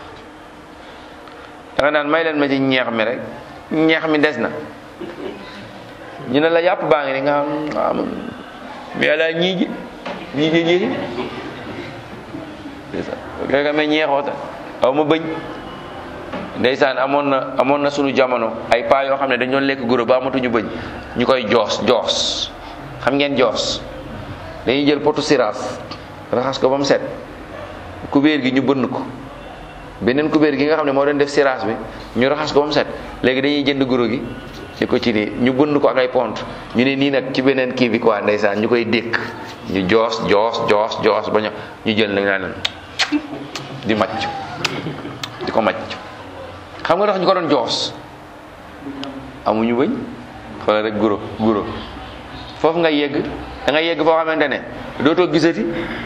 da nga naan may leen ma ci ñeex mi rek, ñeex mi des na, ñu ne la yàpp baa ngi ni nga xam mais la ñii ji ñii ji ñii ndeysaan kay may ñeexoota aw ma bëñ. ndeysaan amoon na amoon na sunu jamono ay paa yoo xam ne dañu doon lekk guro ba amatuñu bëñ, ñu koy joos joos. xam ngeen joos? dañuy jël potu siraas raxas ko ba mu set, kubéer gi ñu bënn ko, beneen kubéer gi nga xam ne moo doon def siraas bi ñu raxas ko ba mu set. léegi dañuy jënd guro gi di ko ci nii, ñu bënn ko ak ay pont, ñu ne nii nag ci beneen kii bi quoi ndeysaan ñu koy dékk, ñu joos joos joos joos ba ñu ñu jël nag naa leen di macc di ko macc. xam nga tax ñu ko doon joos, amuñu bëñ. xoolal rek guro guro foofu nga yegg, da nga yegg foo xamante ne dootoo gisati,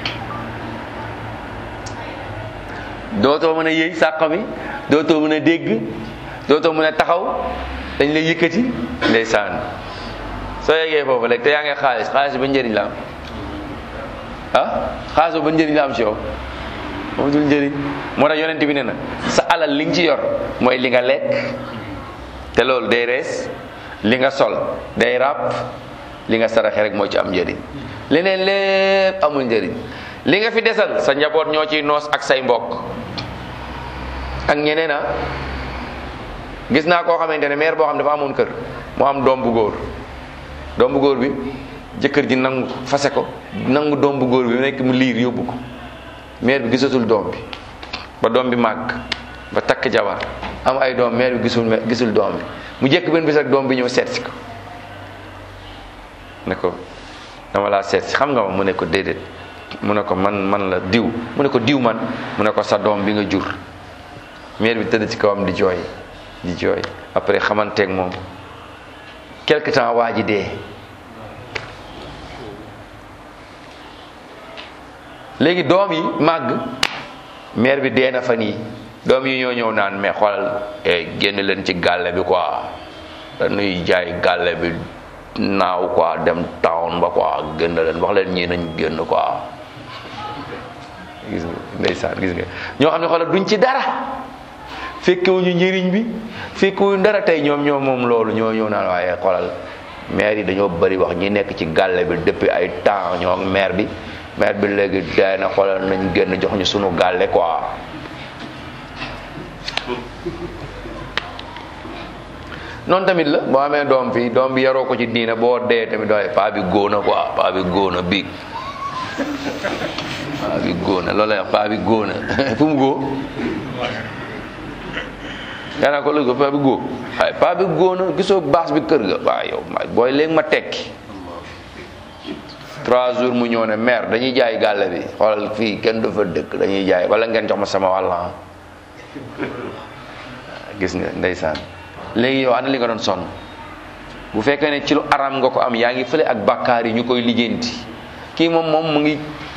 dootoo mën a yëy sàq mi, dootoo mën a dégg, dootoo mën a taxaw, dañ lay yëkkati ndeysaan. soo yeggee foofu rek te yaa ngi xaalis, xaalis ba njëriñ la am ah xaalis ba njëriñ la am si yow, moom dul njëriñ. moo tax yonent bi ne na sa alal li nga ci yor mooy li nga lekk, te loolu day rees, li nga sol day ràpp, li nga saraxe rek moo ci am njëriñ leneen lépp amul njëriñ li nga fi desal sa njaboot ñoo ciy noos ak say mbokk ak ñeneen a gis naa koo xamante ne mère boo xam ne dafa amoon kër mu am doom bu góor doom bu góor bi jëkkër ji nangu fase ko nangu doom bu góor bi nekk mu liir yóbbu ko mère bi gisatul doom bi ba doom bi màgg ba takk jabar am ay doom mère bi gisul gisul doom bi mu jekk benn bis rek doom bi ñëw seet si ko ne ko dama laa seet si xam nga ma mu ne ko déedéet mu ne ko man man la diw mu ne ko diw man mu ne ko sa doom bi nga jur mère bi tëdd ci kawam di jooy di jooy après xamanteeg moom quelque temps waa ji dee léegi doom yi màgg mère bi dee na fa nii doom yi ñoo ñëw naan mais xoolal eh génn leen ci gàlle bi quoi dañuy jaay gàlle bi naaw quoi dem town ba quoi génn leen wax leen ñii nañ génn quoi gis nga ndeysaan gis nga ñoo xam ne xoolal duñ ci dara fekkewuñu njëriñ bi fekkewuñu dara tey ñoom ñoom moom loolu ñoo ñëw naan waaye xoolal maire yi dañoo bëri wax ñi nekk ci gàlle bi depuis ay temps ñoo ak maire bi maire bi léegi day na xoolal nañ génn jox ñu sunu gàlle quoi noonu tamit la boo amee doom fii doom bi yaroo ko ci diina boo dee tamit dooy paa bi góona quoi paa bi góona biig paa bi góona loolu la wax paa bi góona fu mu góo yaa naa ko léegi paa bi góo waaye paa bi góona gisoo baas bi kër ga waaw yow booy léegi ma tekki trois jours mu ñëw ne maire dañuy jaay gàlle bi xoolal fii kenn du fa dëkk dañuy jaay wala ngeen jox ma sama wàll gis nga ndeysaan léegi yow ana li nga doon sonn bu fekkee ne ci lu aram nga ko am yaa ngi fële ak bàkkaar yi ñu koy lijjanti kii moom moom mu ngi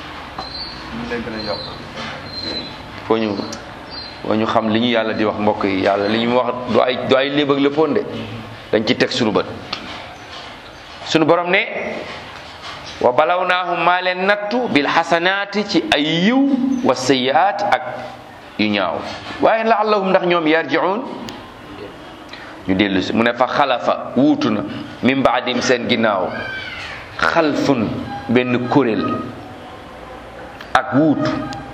foo ñu foo ñu xam li ñu yàlla di wax mbokk yi yàlla li ñu wax du ay du ay léeb ak léppoon de dañ ci teg sunu bët sunu borom ne wa balawnaahum maa leen nattu bil xasanaati ci ay yiw wa sayyiaat ak yu ñaaw waaye laallahum ndax ñoom yarjiun ñu dellu si mu ne fa xalafa wuutu na min baadim seen ginnaaw xalfun benn kuréel ak wuutu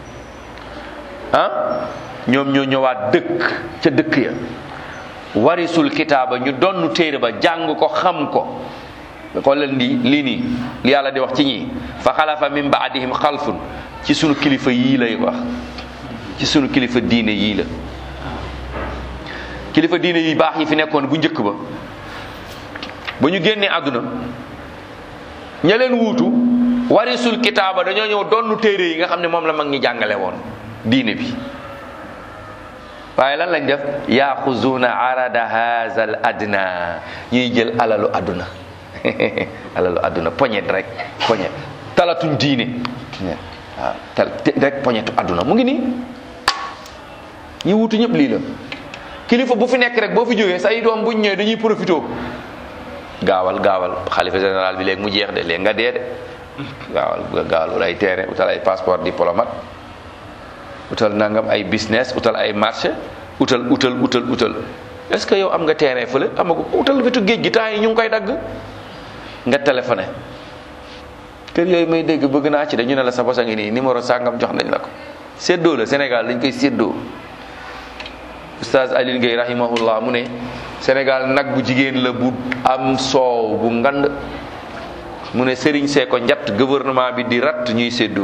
ah ñoom ñoo ñëwaat dëkk ca dëkk ya warisul kitaaba ñu donnu téere ba jàng ko xam ko xoolal ndi lii nii li yàlla di wax ci ñi fa xalafa min baadihim xalfun ci sunu kilifa yii lay wax ci sunu kilifa diine yii la kilifa diine yi baax yi fi nekkoon bu njëkk ba ba ñu génnee àdduna ña leen wuutu warisul kitaaba dañoo ñëw donnu téere yi nga xam ne moom la mag ñi jàngale woon diine bi waaye lan lañ def yaxuzuuna arada haza al adna ñuy jël alalu àdduna alalu àdduna poñet rek poñet talatuñ diine waaw tal rek poñetu àdduna mu ngi nii ñi wuutu ñëpp lii la kilifa bu fi nekk rek boo fi jógee say doom buñ ñëwee dañuy profité gaawal gaawal xalifa général bi léegi mu jeex de léegi nga dee de gaawal gaawal utal ay terrain utal ay passeport diplomate utal nangam ay business utal ay marché utal utal utal utal est-ce que yow am nga terrain fële amagu utal wetu géej gi temps yi ñu ngi koy dagg nga téléphoné kër yooyu may dégg bëgg naa ci dañu ne la sa bosa ngi nii numéro sàngam jox nañ la ko séddoo la Sénégal dañ koy séddoo Oustaz Alioune Gueye rahimahullah mu ne Sénégal nag bu jigéen la bu am soow bu ngand mu ne Serigne see ko njatt gouvernement bi di rat ñuy séddoo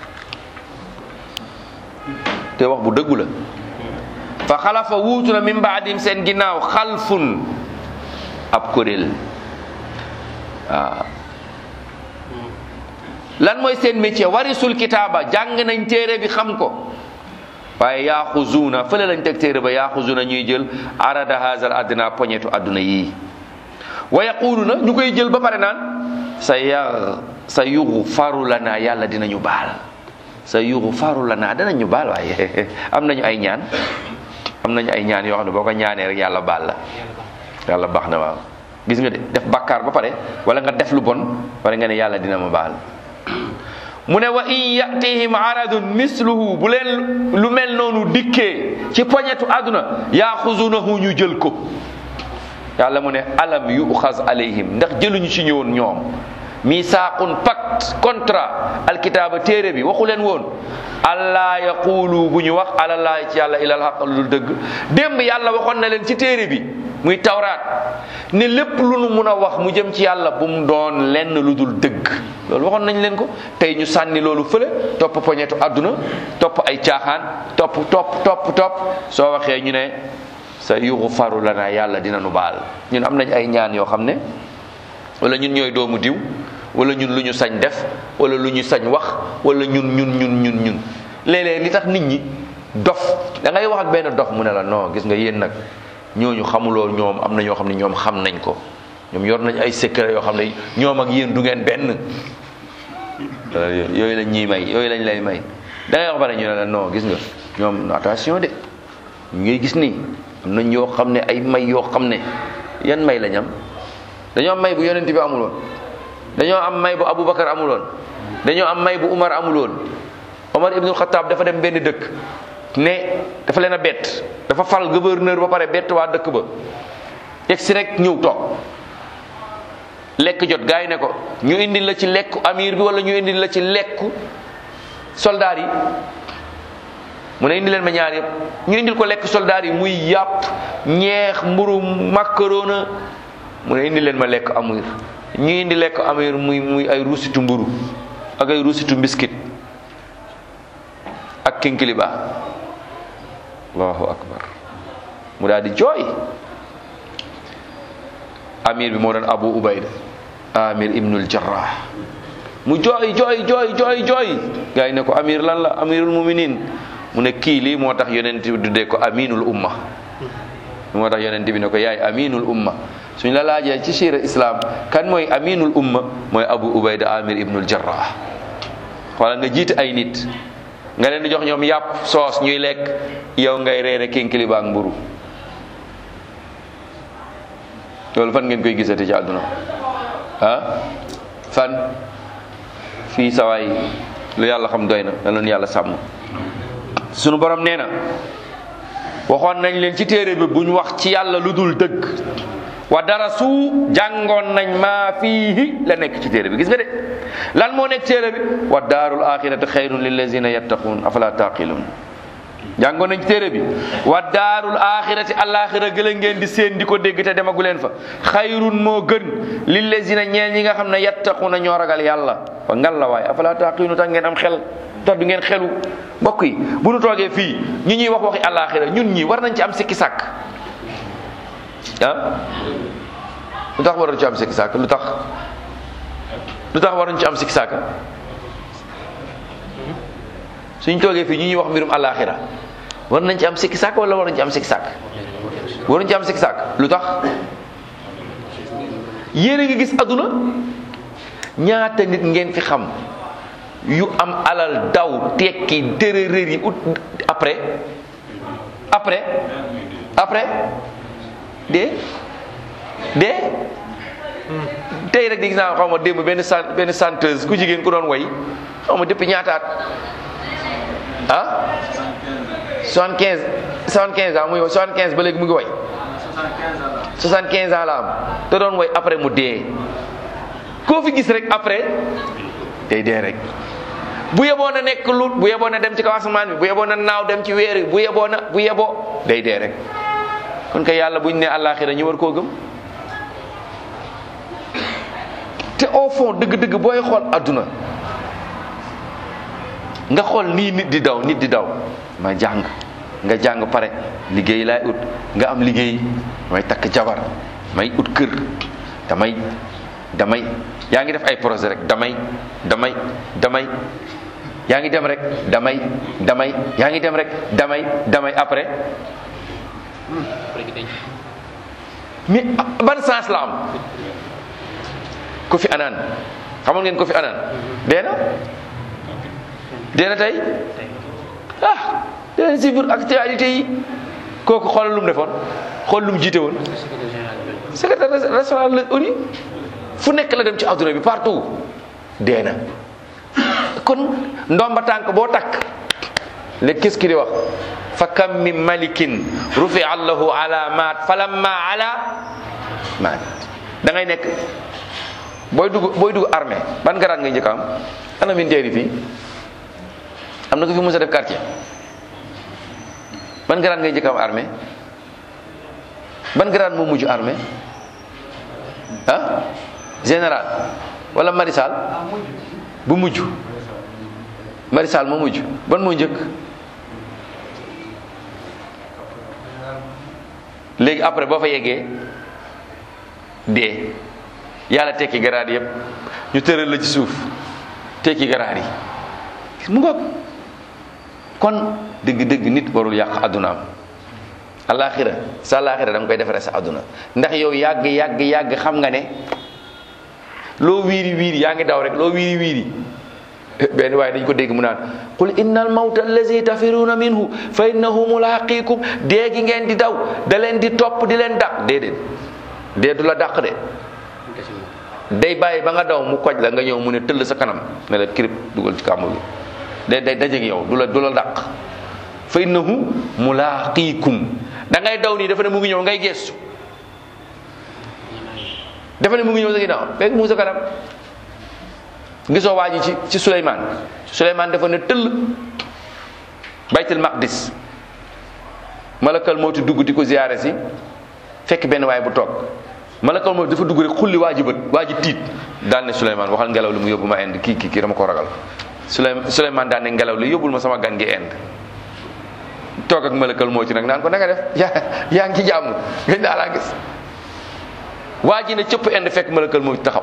te wax bu dëggu la fa xalafa wuutu na min baadim seen ginnaaw xalfun ab kuréel waaw lan mooy seen métier warisul kitaaba jàng nañ téere bi xam ko waaye yaaxuzuuna fële lañ teg téere ba yaaxuzuuna ñuy jël arada hazal adna poñetu adduna yii wa yaquluuna ñu koy jël ba pare naan sa yar sa yuxu faru lana yàlla dinañu baal sa yuxu faru lana danañu baal waaye am nañu ay ñaan am nañu ay ñaan yoo xam ne boo ko ñaanee rek yàlla baal la yàlla baax na waaw gis nga de def bàkkaar ba pare wala nga def lu bon pare nga ne yàlla dina ma baal mu ne wa in yatihim aradun misluhu bu leen lu mel noonu dikkee ci poñetu àdduna yaaxuzunahu ñu jël ko yàlla mu ne alam yuxaz alayhim ndax jëluñu ci ñëwoon ñoom misaaqun pacte contrat alkitaaba téere bi waxu leen woon allah yaqulu bu ñu wax alalaahi ci yàlla ilal xaq lu dul dëgg démb yàlla waxoon na leen ci téere bi muy tawraat ne lépp lu nu mun a wax mu jëm ci yàlla bu mu doon lenn lu dul dëgg loolu waxoon nañ leen ko tey ñu sànni loolu fële topp poñetu àdduna topp ay caaxaan topp topp topp topp soo waxee ñu ne sa yughfaru lana yàlla dina nu baal ñun am nañ ay ñaan yoo xam ne wala ñun ñooy doomu diw wala ñun lu ñu sañ def wala lu ñu sañ wax wala ñun ñun ñun ñun ñun léeg-léeg li tax nit ñi dof da ngay wax ak benn dof mu ne la non gis nga yéen nag ñooñu xamuloo ñoom am na ñoo xam ne ñoom xam nañ ko ñoom yor nañ ay secret yoo xam ne ñoom ak yéen du ngeen benn yooyu lañ ñuy may yooyu lañ lay may da ngay wax ba ne ñu ne la non gis nga ñoom attention de ñu ngay gis nii am nañ yoo xam ne ay may yoo xam ne yan may lañ am dañoo am may bu yonent bi amul woon dañoo am may bu Aboubacar amul woon dañoo am may bu Umar amul woon Omar ibnul Xataab dafa dem benn dëkk ne dafa leen a bett dafa fal gouverneur ba pare bett waa dëkk ba yegg si rek ñëw toog lekk jot gars yi ne ko ñu indil la ci lekku amir bi wala ñu indil la ci lekku soldaar yi mu ne indi leen ma ñaar yëpp ñu indil ko lekk soldaar yi muy yàpp ñeex mburu macaroni mu ne indi leen ma lekk amir ñu indi lekk amir muy muy ay ruusitu mburu ak ay ruusitu mbiskit ak kinkiliba allahu akbar mu daal di jooy amir bi moo doon abu ubayda amir ibnul jarrah mu jooy jooy jooy jooy jooy gars yi ne ko amir lan la amirul muminin mu ne kii lii moo tax yonent bi tuddee ko aminul umma moo tax yonent bi ne ko yaay aminul umma suñ la laajee ci siira islam kan mooy aminul umma mooy abu ubayda amir ibnul jarrah wala nga jiite ay nit nga leen di jox ñoom yàpp soos ñuy lekk yow ngay reere kinkiliba ak mburu loolu fan ngeen koy gisati ci àdduna ah fan fii sawaay lu yàlla xam doy na na leen yàlla sàmm sunu borom nee na waxoon nañ leen ci téere bi buñ wax ci yàlla lu dul dëgg wa dara su jàngoon nañ maa fiihi la nekk ci téere bi gis nga de lan moo nekk téere bi wa daarul axirati xayrun lillazina yattaquun afala taqilun jàngoon nañ ci téere bi wa daarul axirati alaxira gëla ngeen di seen di ko dégg te demagu leen fa xayrun moo gën lillazina ñeel ñi nga xam ne yattaquuna ñoo ragal yàlla fa ngal la waay afala taqilun tax ngeen am xel tax du ngeen xelu mbokk yi bu nu toogee fii ñi ñuy wax waxi alaxira ñun ñi war nañ ci am sikki sàkk ah lu tax waruñ ci am sikki sàkk lu tax lu tax waruñ ci am sikki sàkk suñ toogee fii ñu ñuy wax mbirum alaxira war nañ ci am sikki sàkk wala waruñ ci am sikki sàkk waruñ ci am sikki sàkk lu tax yéen a ngi gis aduna ñaata nit ngeen fi xam yu am alal daw tekki dërërër yi ut après après après de de tey rek di gis naa xaw ma démb benn san benn chanteuse ku jigéen ku doon way xaw ma depuis ñaataat ah soixante quinze soixante quinze ans muy soixante quinze ba léegi mu ngi way soixante quinze ans la am te doon way après mu dee koo fi gis rek après day dee rek bu yeboo na nekk lu bu yeboo na dem ci kaw asamaan bi bu yeboo na naaw dem ci weer bi bu yeboo na bu yeboo day dee rek kon kay yàlla buñ ne àllaaxira ñu war koo gëm te au fond dëgg-dëgg booy xool adduna nga xool nii nit di daw nit di daw ma jàng nga jàng pare liggéey laay ut nga am liggéey may takk jabar may ut kër damay damay yaa ngi def ay projet rek damay damay damay yaa ngi dem rek damay damay yaa ngi dem rek damay damay après mais ban sens la am Kofi Annan xamoon ngeen Kofi Annan dee na dee na tey ah dee na si biir actualité yi kooku xoolal lu mu defoon xool lu mu jiite woon secrétaire national la ONU fu nekk la dem ci adduna bi partout dee na kon ndomba tànk boo takk léegi qu'est-ce qu'il di wax fa kam min malikin rufi allahu alamat falamma ala maan da ngay nekk booy dugg booy dugg armée ban grade ngay njëkk am ana militaire yi fii am na ko fi mos a def quartier ban grade ngay njëkk am armée ban grade moo mujj armée ah général wala maréchal bu mujj maréchal moo mujj ban moo njëkk léegi après boo fa yeggee dee yàlla tekki garaad yëpp ñu tëral la ci suuf tekki garaad yi mu ngoog kon dëgg-dëgg nit warul yàq addunaam alaxira sa alaxira da nga koy defaree sa adduna ndax yow yàgg yàgg yàgg xam nga ne loo wiiri wiiri yaa ngi daw rek loo wiiri wiiri benn waaye dañ ko dégg mu naan qul inna al mawta allazi tafiruna minhu fa innahu mulaqikum dee gi ngeen di daw da leen di topp di leen dàq déedéet dee du la dàq de day bàyyi ba nga daw mu koj la nga ñëw mu ne tëll sa kanam ne la kirib dugal ci kàmb bi day day dajeeg yow du la du la dàq fa innahu mulaqikum da ngay daw nii dafa ne mu ngi ñëw ngay gestu dafa ne mu ngi ñëw sa ginnaaw fekk mu sa kanam gisoo waa ji ci ci Souleymane Souleymane dafa ne tëll baytul maqdis malakal mawti dugg di ko ziyaare si fekk benn waay bu toog malakal mawti dafa dugg rek xulli waa ji bët waa ji tiit daal ne Souleymane waxal ngelaw li mu yóbbu ma Inde kii kii kii dama ko ragal Souleymane Souleymane daal ne ngelaw li yóbbul ma sama gan gi Inde toog ak malakal mawti nag naan ko na nga def yaa yaa ngi ci jàmm ngeen daa laa gis waa ji ne cëpp Inde fekk malakal mawti taxaw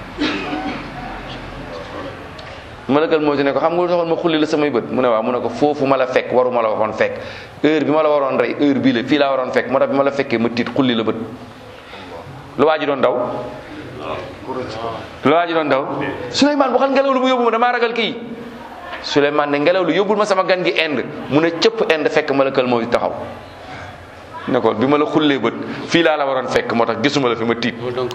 malakal moo ci ne ko xam nga lu taxoon ma xulli la samay bët mu ne waaw mu ne ko foofu ma la fekk waru ma la waxoon fekk heure bi ma la waroon rey heure bii la fii laa waroon fekk moo tax bi ma la fekkee ma tiit xulli la bët lu waa ji doon daw lu waa ji doon daw Souleymane waxal ngelaw lu mu yóbbu ma damaa ragal kii Souleymane ne ngelaw lu yóbbul ma sama gan gi Inde mu ne cëpp Inde fekk malakal moo ci taxaw ne ko bi ma la xullee bët fii laa la waroon fekk moo tax gisuma la fi ma tiit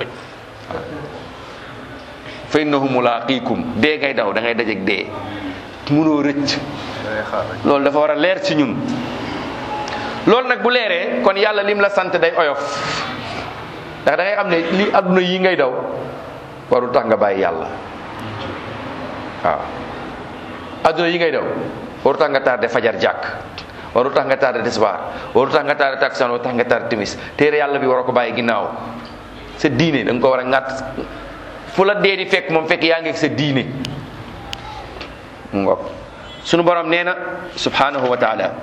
fa innahu mulaqikum dee ngay daw da ngay dajeeg dee mënoo rëcc loolu dafa war a leer ci ñun loolu nag bu leeree kon yàlla lim la sant day oyof ndax da ngay xam ne li adduna yi ngay daw waru tax nga bàyyi yàlla waaw adduna yi ngay daw waru tax nga tardé fajar jàkk waru tax nga tardé tisbaar waru tax nga tardé takkusaan waru tax nga tardé timis téere yàlla bi war a ko bàyyi ginnaaw sa diine da nga ko war a ŋàtt fu la dee di fekk moom fekk yaa ngi ak sa diine mu ngoog sunu borom nee na subhanahu wa taala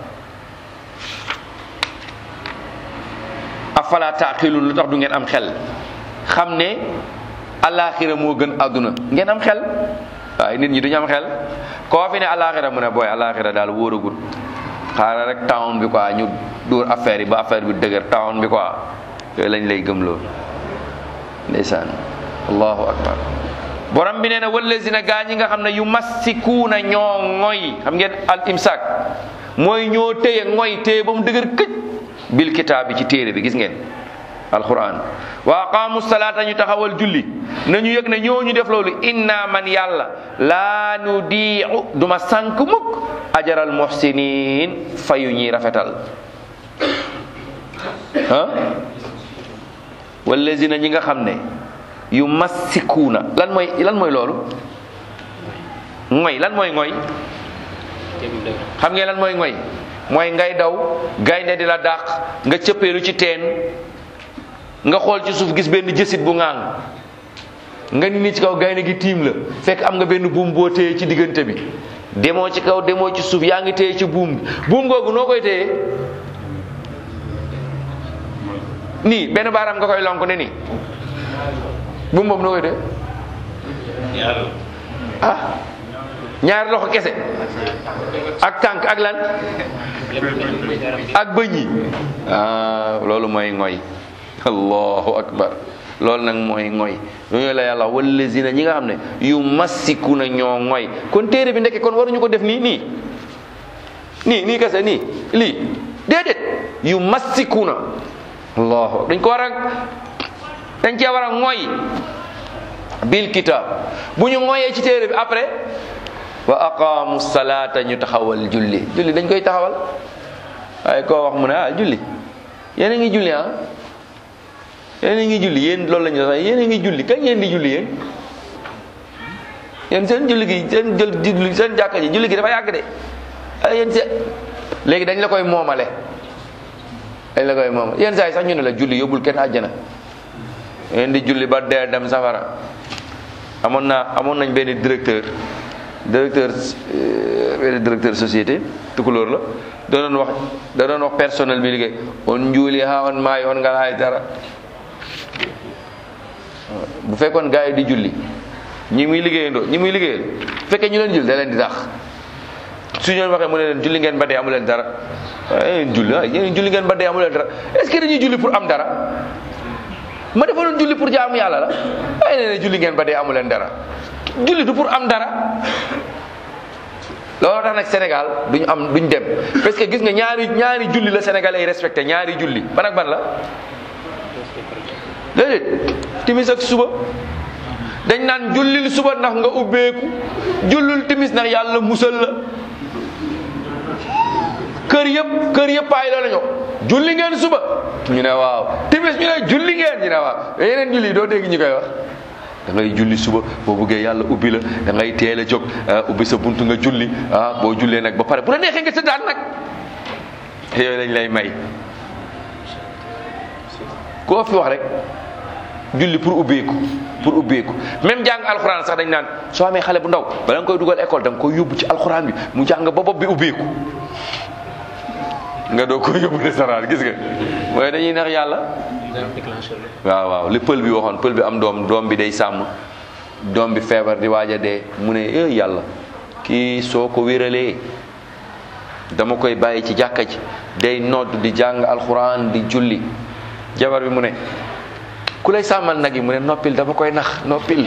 afala taqilun lu tax du ngeen am xel xam ne alaxira moo gën àdduna ngeen am xel waaye nit ñi duñu am xel koo fi ne alaxira mu ne booy alaxira daal wóoragut xaaral rek town bi quoi ñu dóor affaire yi ba affaire bi dëgër town bi quoi yooyu lañ lay gëm loolu ndeysaan allahu akbar borom bi nee na wallazina gaa ñi nga xam ne yu massikuuna ñoo ngoy xam ngeen al imsak mooy ñoo téye ngoy téye ba mu dëgër këj bil kitaab bi ci téere bi gis ngeen alquran wa aqaamu salaata ñu taxawal julli nañu yëg ne ñoo ñu def loolu inna man yàlla laa nu diicu duma sànk mukk ajaral muhsinin fayu ñi rafetal ah wallazina ñi nga xam ne yu massikuuna lan mooy lan mooy loolu ngoy lan mooy ngoy xam ngeen lan mooy ngoy mooy ngay daw gaynde di la dàq nga cëppeelu ci teen nga xool ci suuf gis benn jësit bu ŋaang nga ni ni ci kaw gaynde gi tiim la fekk am nga benn buum boo téye ci diggante bi demoo ci kaw demoo ci suuf yaa ngi téye ci buum bi buum googu noo koy téye nii benn baaraam nga koy lonk ne nii buum boobu noo koy téye ah ñaari loxo kese ak tànk ak lan ak bëñ yi ah loolu mooy ngoy allahu akbar loolu nag mooy ngoy ñooñu la yàlla wallazina ñi nga xam ne yu massiku na ñoo ngoy kon téere bi ndekke kon waruñu ko def nii nii nii nii kese nii lii déedéet yu massiku na allahu dañ ko war a dañ cee war a ngoy bil kitab bu ñu ngoyee ci téere bi après wa aqaamu salaata ñu taxawal julli julli dañ koy taxawal waaye koo wax mu ne ah julli yéen a ngi julli ah yéen a ngi julli yéen loolu la ñu wax yéen a ngi julli kañ ngeen di julli yéen yéen seen julli gi seen jël julli seen jàkka ji julli gi dafa yàgg de ay yéen se léegi dañ la koy moomale dañ la koy moomale yéen saa yi sax ñu ne la julli yóbbul kenn àjjana yéen di julli ba dee dem safara. amoon naa amoon nañ benn directeur directeur benn directeur société tukulóor la da doon wax da doon wax personnel bi liggéey on njuuli ha on maayi on ngalaay dara bu fekkoon gars yi di julli ñi muy liggéeyandoo ñi muy liggéeyal bu fekkee ñu leen julli da leen di tax su ñu waxee mu ne leen julli ngeen ba dee amu leen dara yéen julli ah yéen julli ngeen ba dee amu leen dara est-ce que dañuy julli pour am dara ma defa doon julli pour jaamu yàlla la ay nee ne julli ngeen ba dee amu leen dara julli du pour am dara looloo tax nag Sénégal duñu am duñ dem parce que gis nga ñaari ñaari julli la sénégalais yi respecté ñaari julli ban ak ban la déedéet timis ak suba dañ naan jullil suba ndax nga ubbeeku jullul timis ndax yàlla musal la kër yëpp kër yëpp ay la lañu julli ngeen suba ñu ne waaw timis ñu ne julli ngeen ñu ne waaw yeneen julli doo dégg ñu koy wax da ngay julli suba boo bëggee yàlla ubbi la da ngay teel a jóg ubbi sa buntu nga julli ah boo jullee nag ba pare bu la neexee nga tëddaat nag yooyu lañ lay may koo fi wax rek julli pour ubbeeku pour ubbeeku même jàng alxuraan sax dañ naan soo amee xale bu ndaw bala nga koy dugal école da nga koy yóbbu ci alxuraan bi mu jàng ba bopp bi ubbeeku nga doo koy yóbbu nasaraan gis nga mooy dañuy neex yàlla waaw waaw li pël bi waxoon pël bi am doom doom bi day sàmm doom bi feebar di waaj a dee mu ne eh yàlla kii soo ko wéralee dama koy bàyyi ci jàkka ji day nodd di jàng alxuraan di julli jabar bi mu ne ku lay sàmmal nag yi mu ne noppil dama koy nax noppil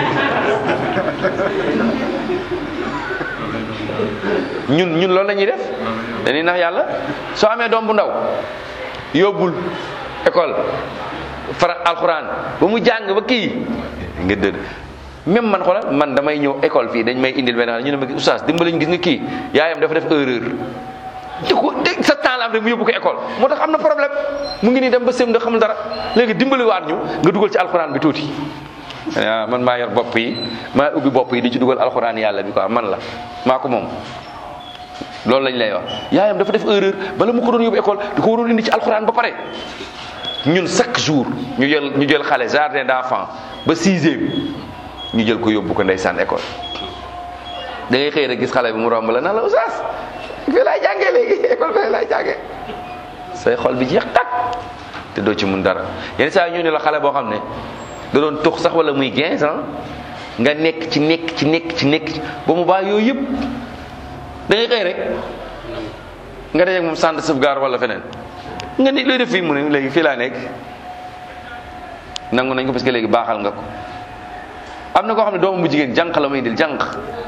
ñun ñun loolu la ñuy def dañuy nax yàlla soo amee doom bu ndaw yóbbul école fara alxuraan ba mu jàng ba kii nga dëdd même man xoolal man damay ñëw école fii dañ may indil benn xale ñu ne ma oustaz dimbali ñu gis nga kii yaayam dafa def erreur di ko de sa temps la am rek mu yóbbu ko école moo tax am na problème mu ngi nii dem ba sem da xamul dara léegi dimbaliwaat ñu nga dugal ci alxuraan bi tuuti ah man maa yor bopp yi maa ubbi bopp yi di ci dugal alxuraan yàlla bi quoi man la maa ko moom loolu lañ lay wax yaayam dafa def erreur bala mu ko doon yóbbu école di ko waroon indi ci alxuraan ba pare ñun chaque jour ñu jël ñu jël xale jardin d'enfant ba sixième ñu jël ko yóbbu ko ndeysaan école da ngay xëy rek gis xale bi mu romb la na la oustaz fii laay jàngee léegi école fii laay jàngee say xol bi jeex tàkk te doo ci mun dara yenn saa yi ñu ne la xale boo xam ne da doon tux sax wala muy quinze ans nga nekk ci nekk ci nekk ci nekk ba mu bàyyi yooyu yëpp da ngay xëy rek nga dajeeg moom centre sauvegarde wala feneen nga ni looy def fii mu ne léegi fii laa nekk nangu nañ ko parce que léegi baaxal nga ko. am na koo xam ne doomam bu jigéen jànq la may indil jànq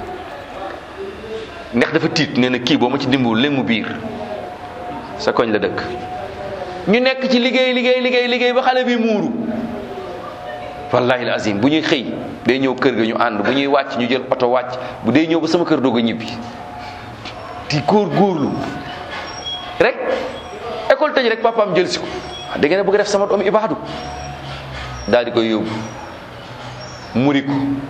ndax dafa tiit nee na kii boo ma ci dimbuwul léegi mu biir sa koñ la dëkk ñu nekk ci liggéey liggéey liggéey liggéey ba xale bi muuru wallahi azim bu ñuy xëy day ñëw kër ga ñu ànd bu ñuy wàcc ñu jël oto wàcc bu day ñëw ba sama kër doog a ñibbi di góor góorlu rek école tëj rek papaam jël si ko da ngeen a bëgg def sama doom ibaadu daal di koy yóbbu muriku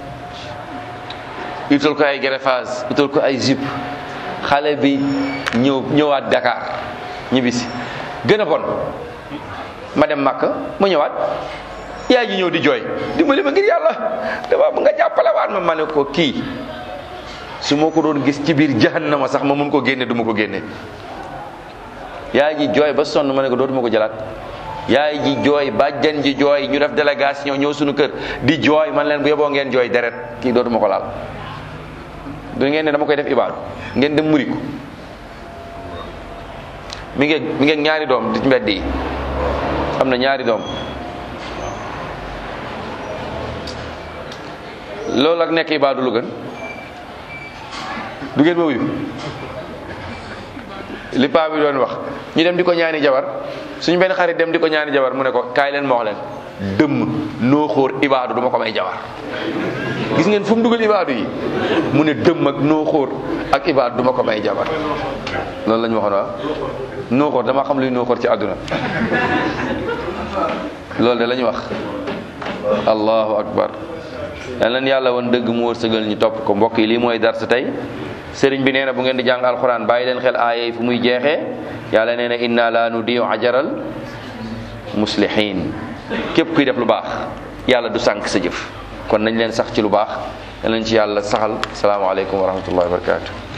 utal ko ay greffage utal ko ay jupe xale bi ñëw ñëwaat Dakar ñibbisi gën a bon ma dem Makka mu ñëwaat yaay ji ñëw di jooy dimbali ma ngir yàlla dama bu nga jàppale waat ma ma ne ko kii su ma ko doon gis ci biir jahannama sax ma mun ko génne du ma ko génne yaay ji jooy ba sonn ma ne ko dootuma ko jëlaat yaay ji jooy bàjjen ji jooy ñu def délégation ñëw suñu kër di jooy man leen bu yeboo ngeen jooy deret kii dootuma ko laal du ngeen ne dama koy def ibaadu ngeen dem muri ko mi ngi mi ngi ñaari doom di mbedd yi am na ñaari doom loolu ak nekk ibaadu lu gën du ngeen ma wuyu li paa bi doon wax ñu dem di ko ñaani jabar suñu benn xarit dem di ko ñaani jabar mu ne ko kaay leen ma wax leen dëmm noo xóor ibaadu du ma ko may jabar gis ngeen fu mu dugal ibaadu yi mu ne dëmm ak noo xóor ak ibaadu du ma ko may jabar loolu la ñu waxoon waaw noo xóor dama xam luy noo xóor ci àdduna loolu de la ñu wax. allahu akbar. yal na yàlla woon dëgg mu wërsëgal ñu topp ko. mbokk yi lii mooy dars tey sëriñ bi nee na bu ngeen di jàng alquran bàyyi leen xel aaya yi fu muy jeexee. yàlla nee na inna la nudiu ajaral muslihin. képp kuy def lu baax yàlla du sànk sa jëf kon nañ leen sax ci lu baax. yal nañ ci yàlla saxal. asalaamaaleykum wa rahmatullahi wa barakatuh.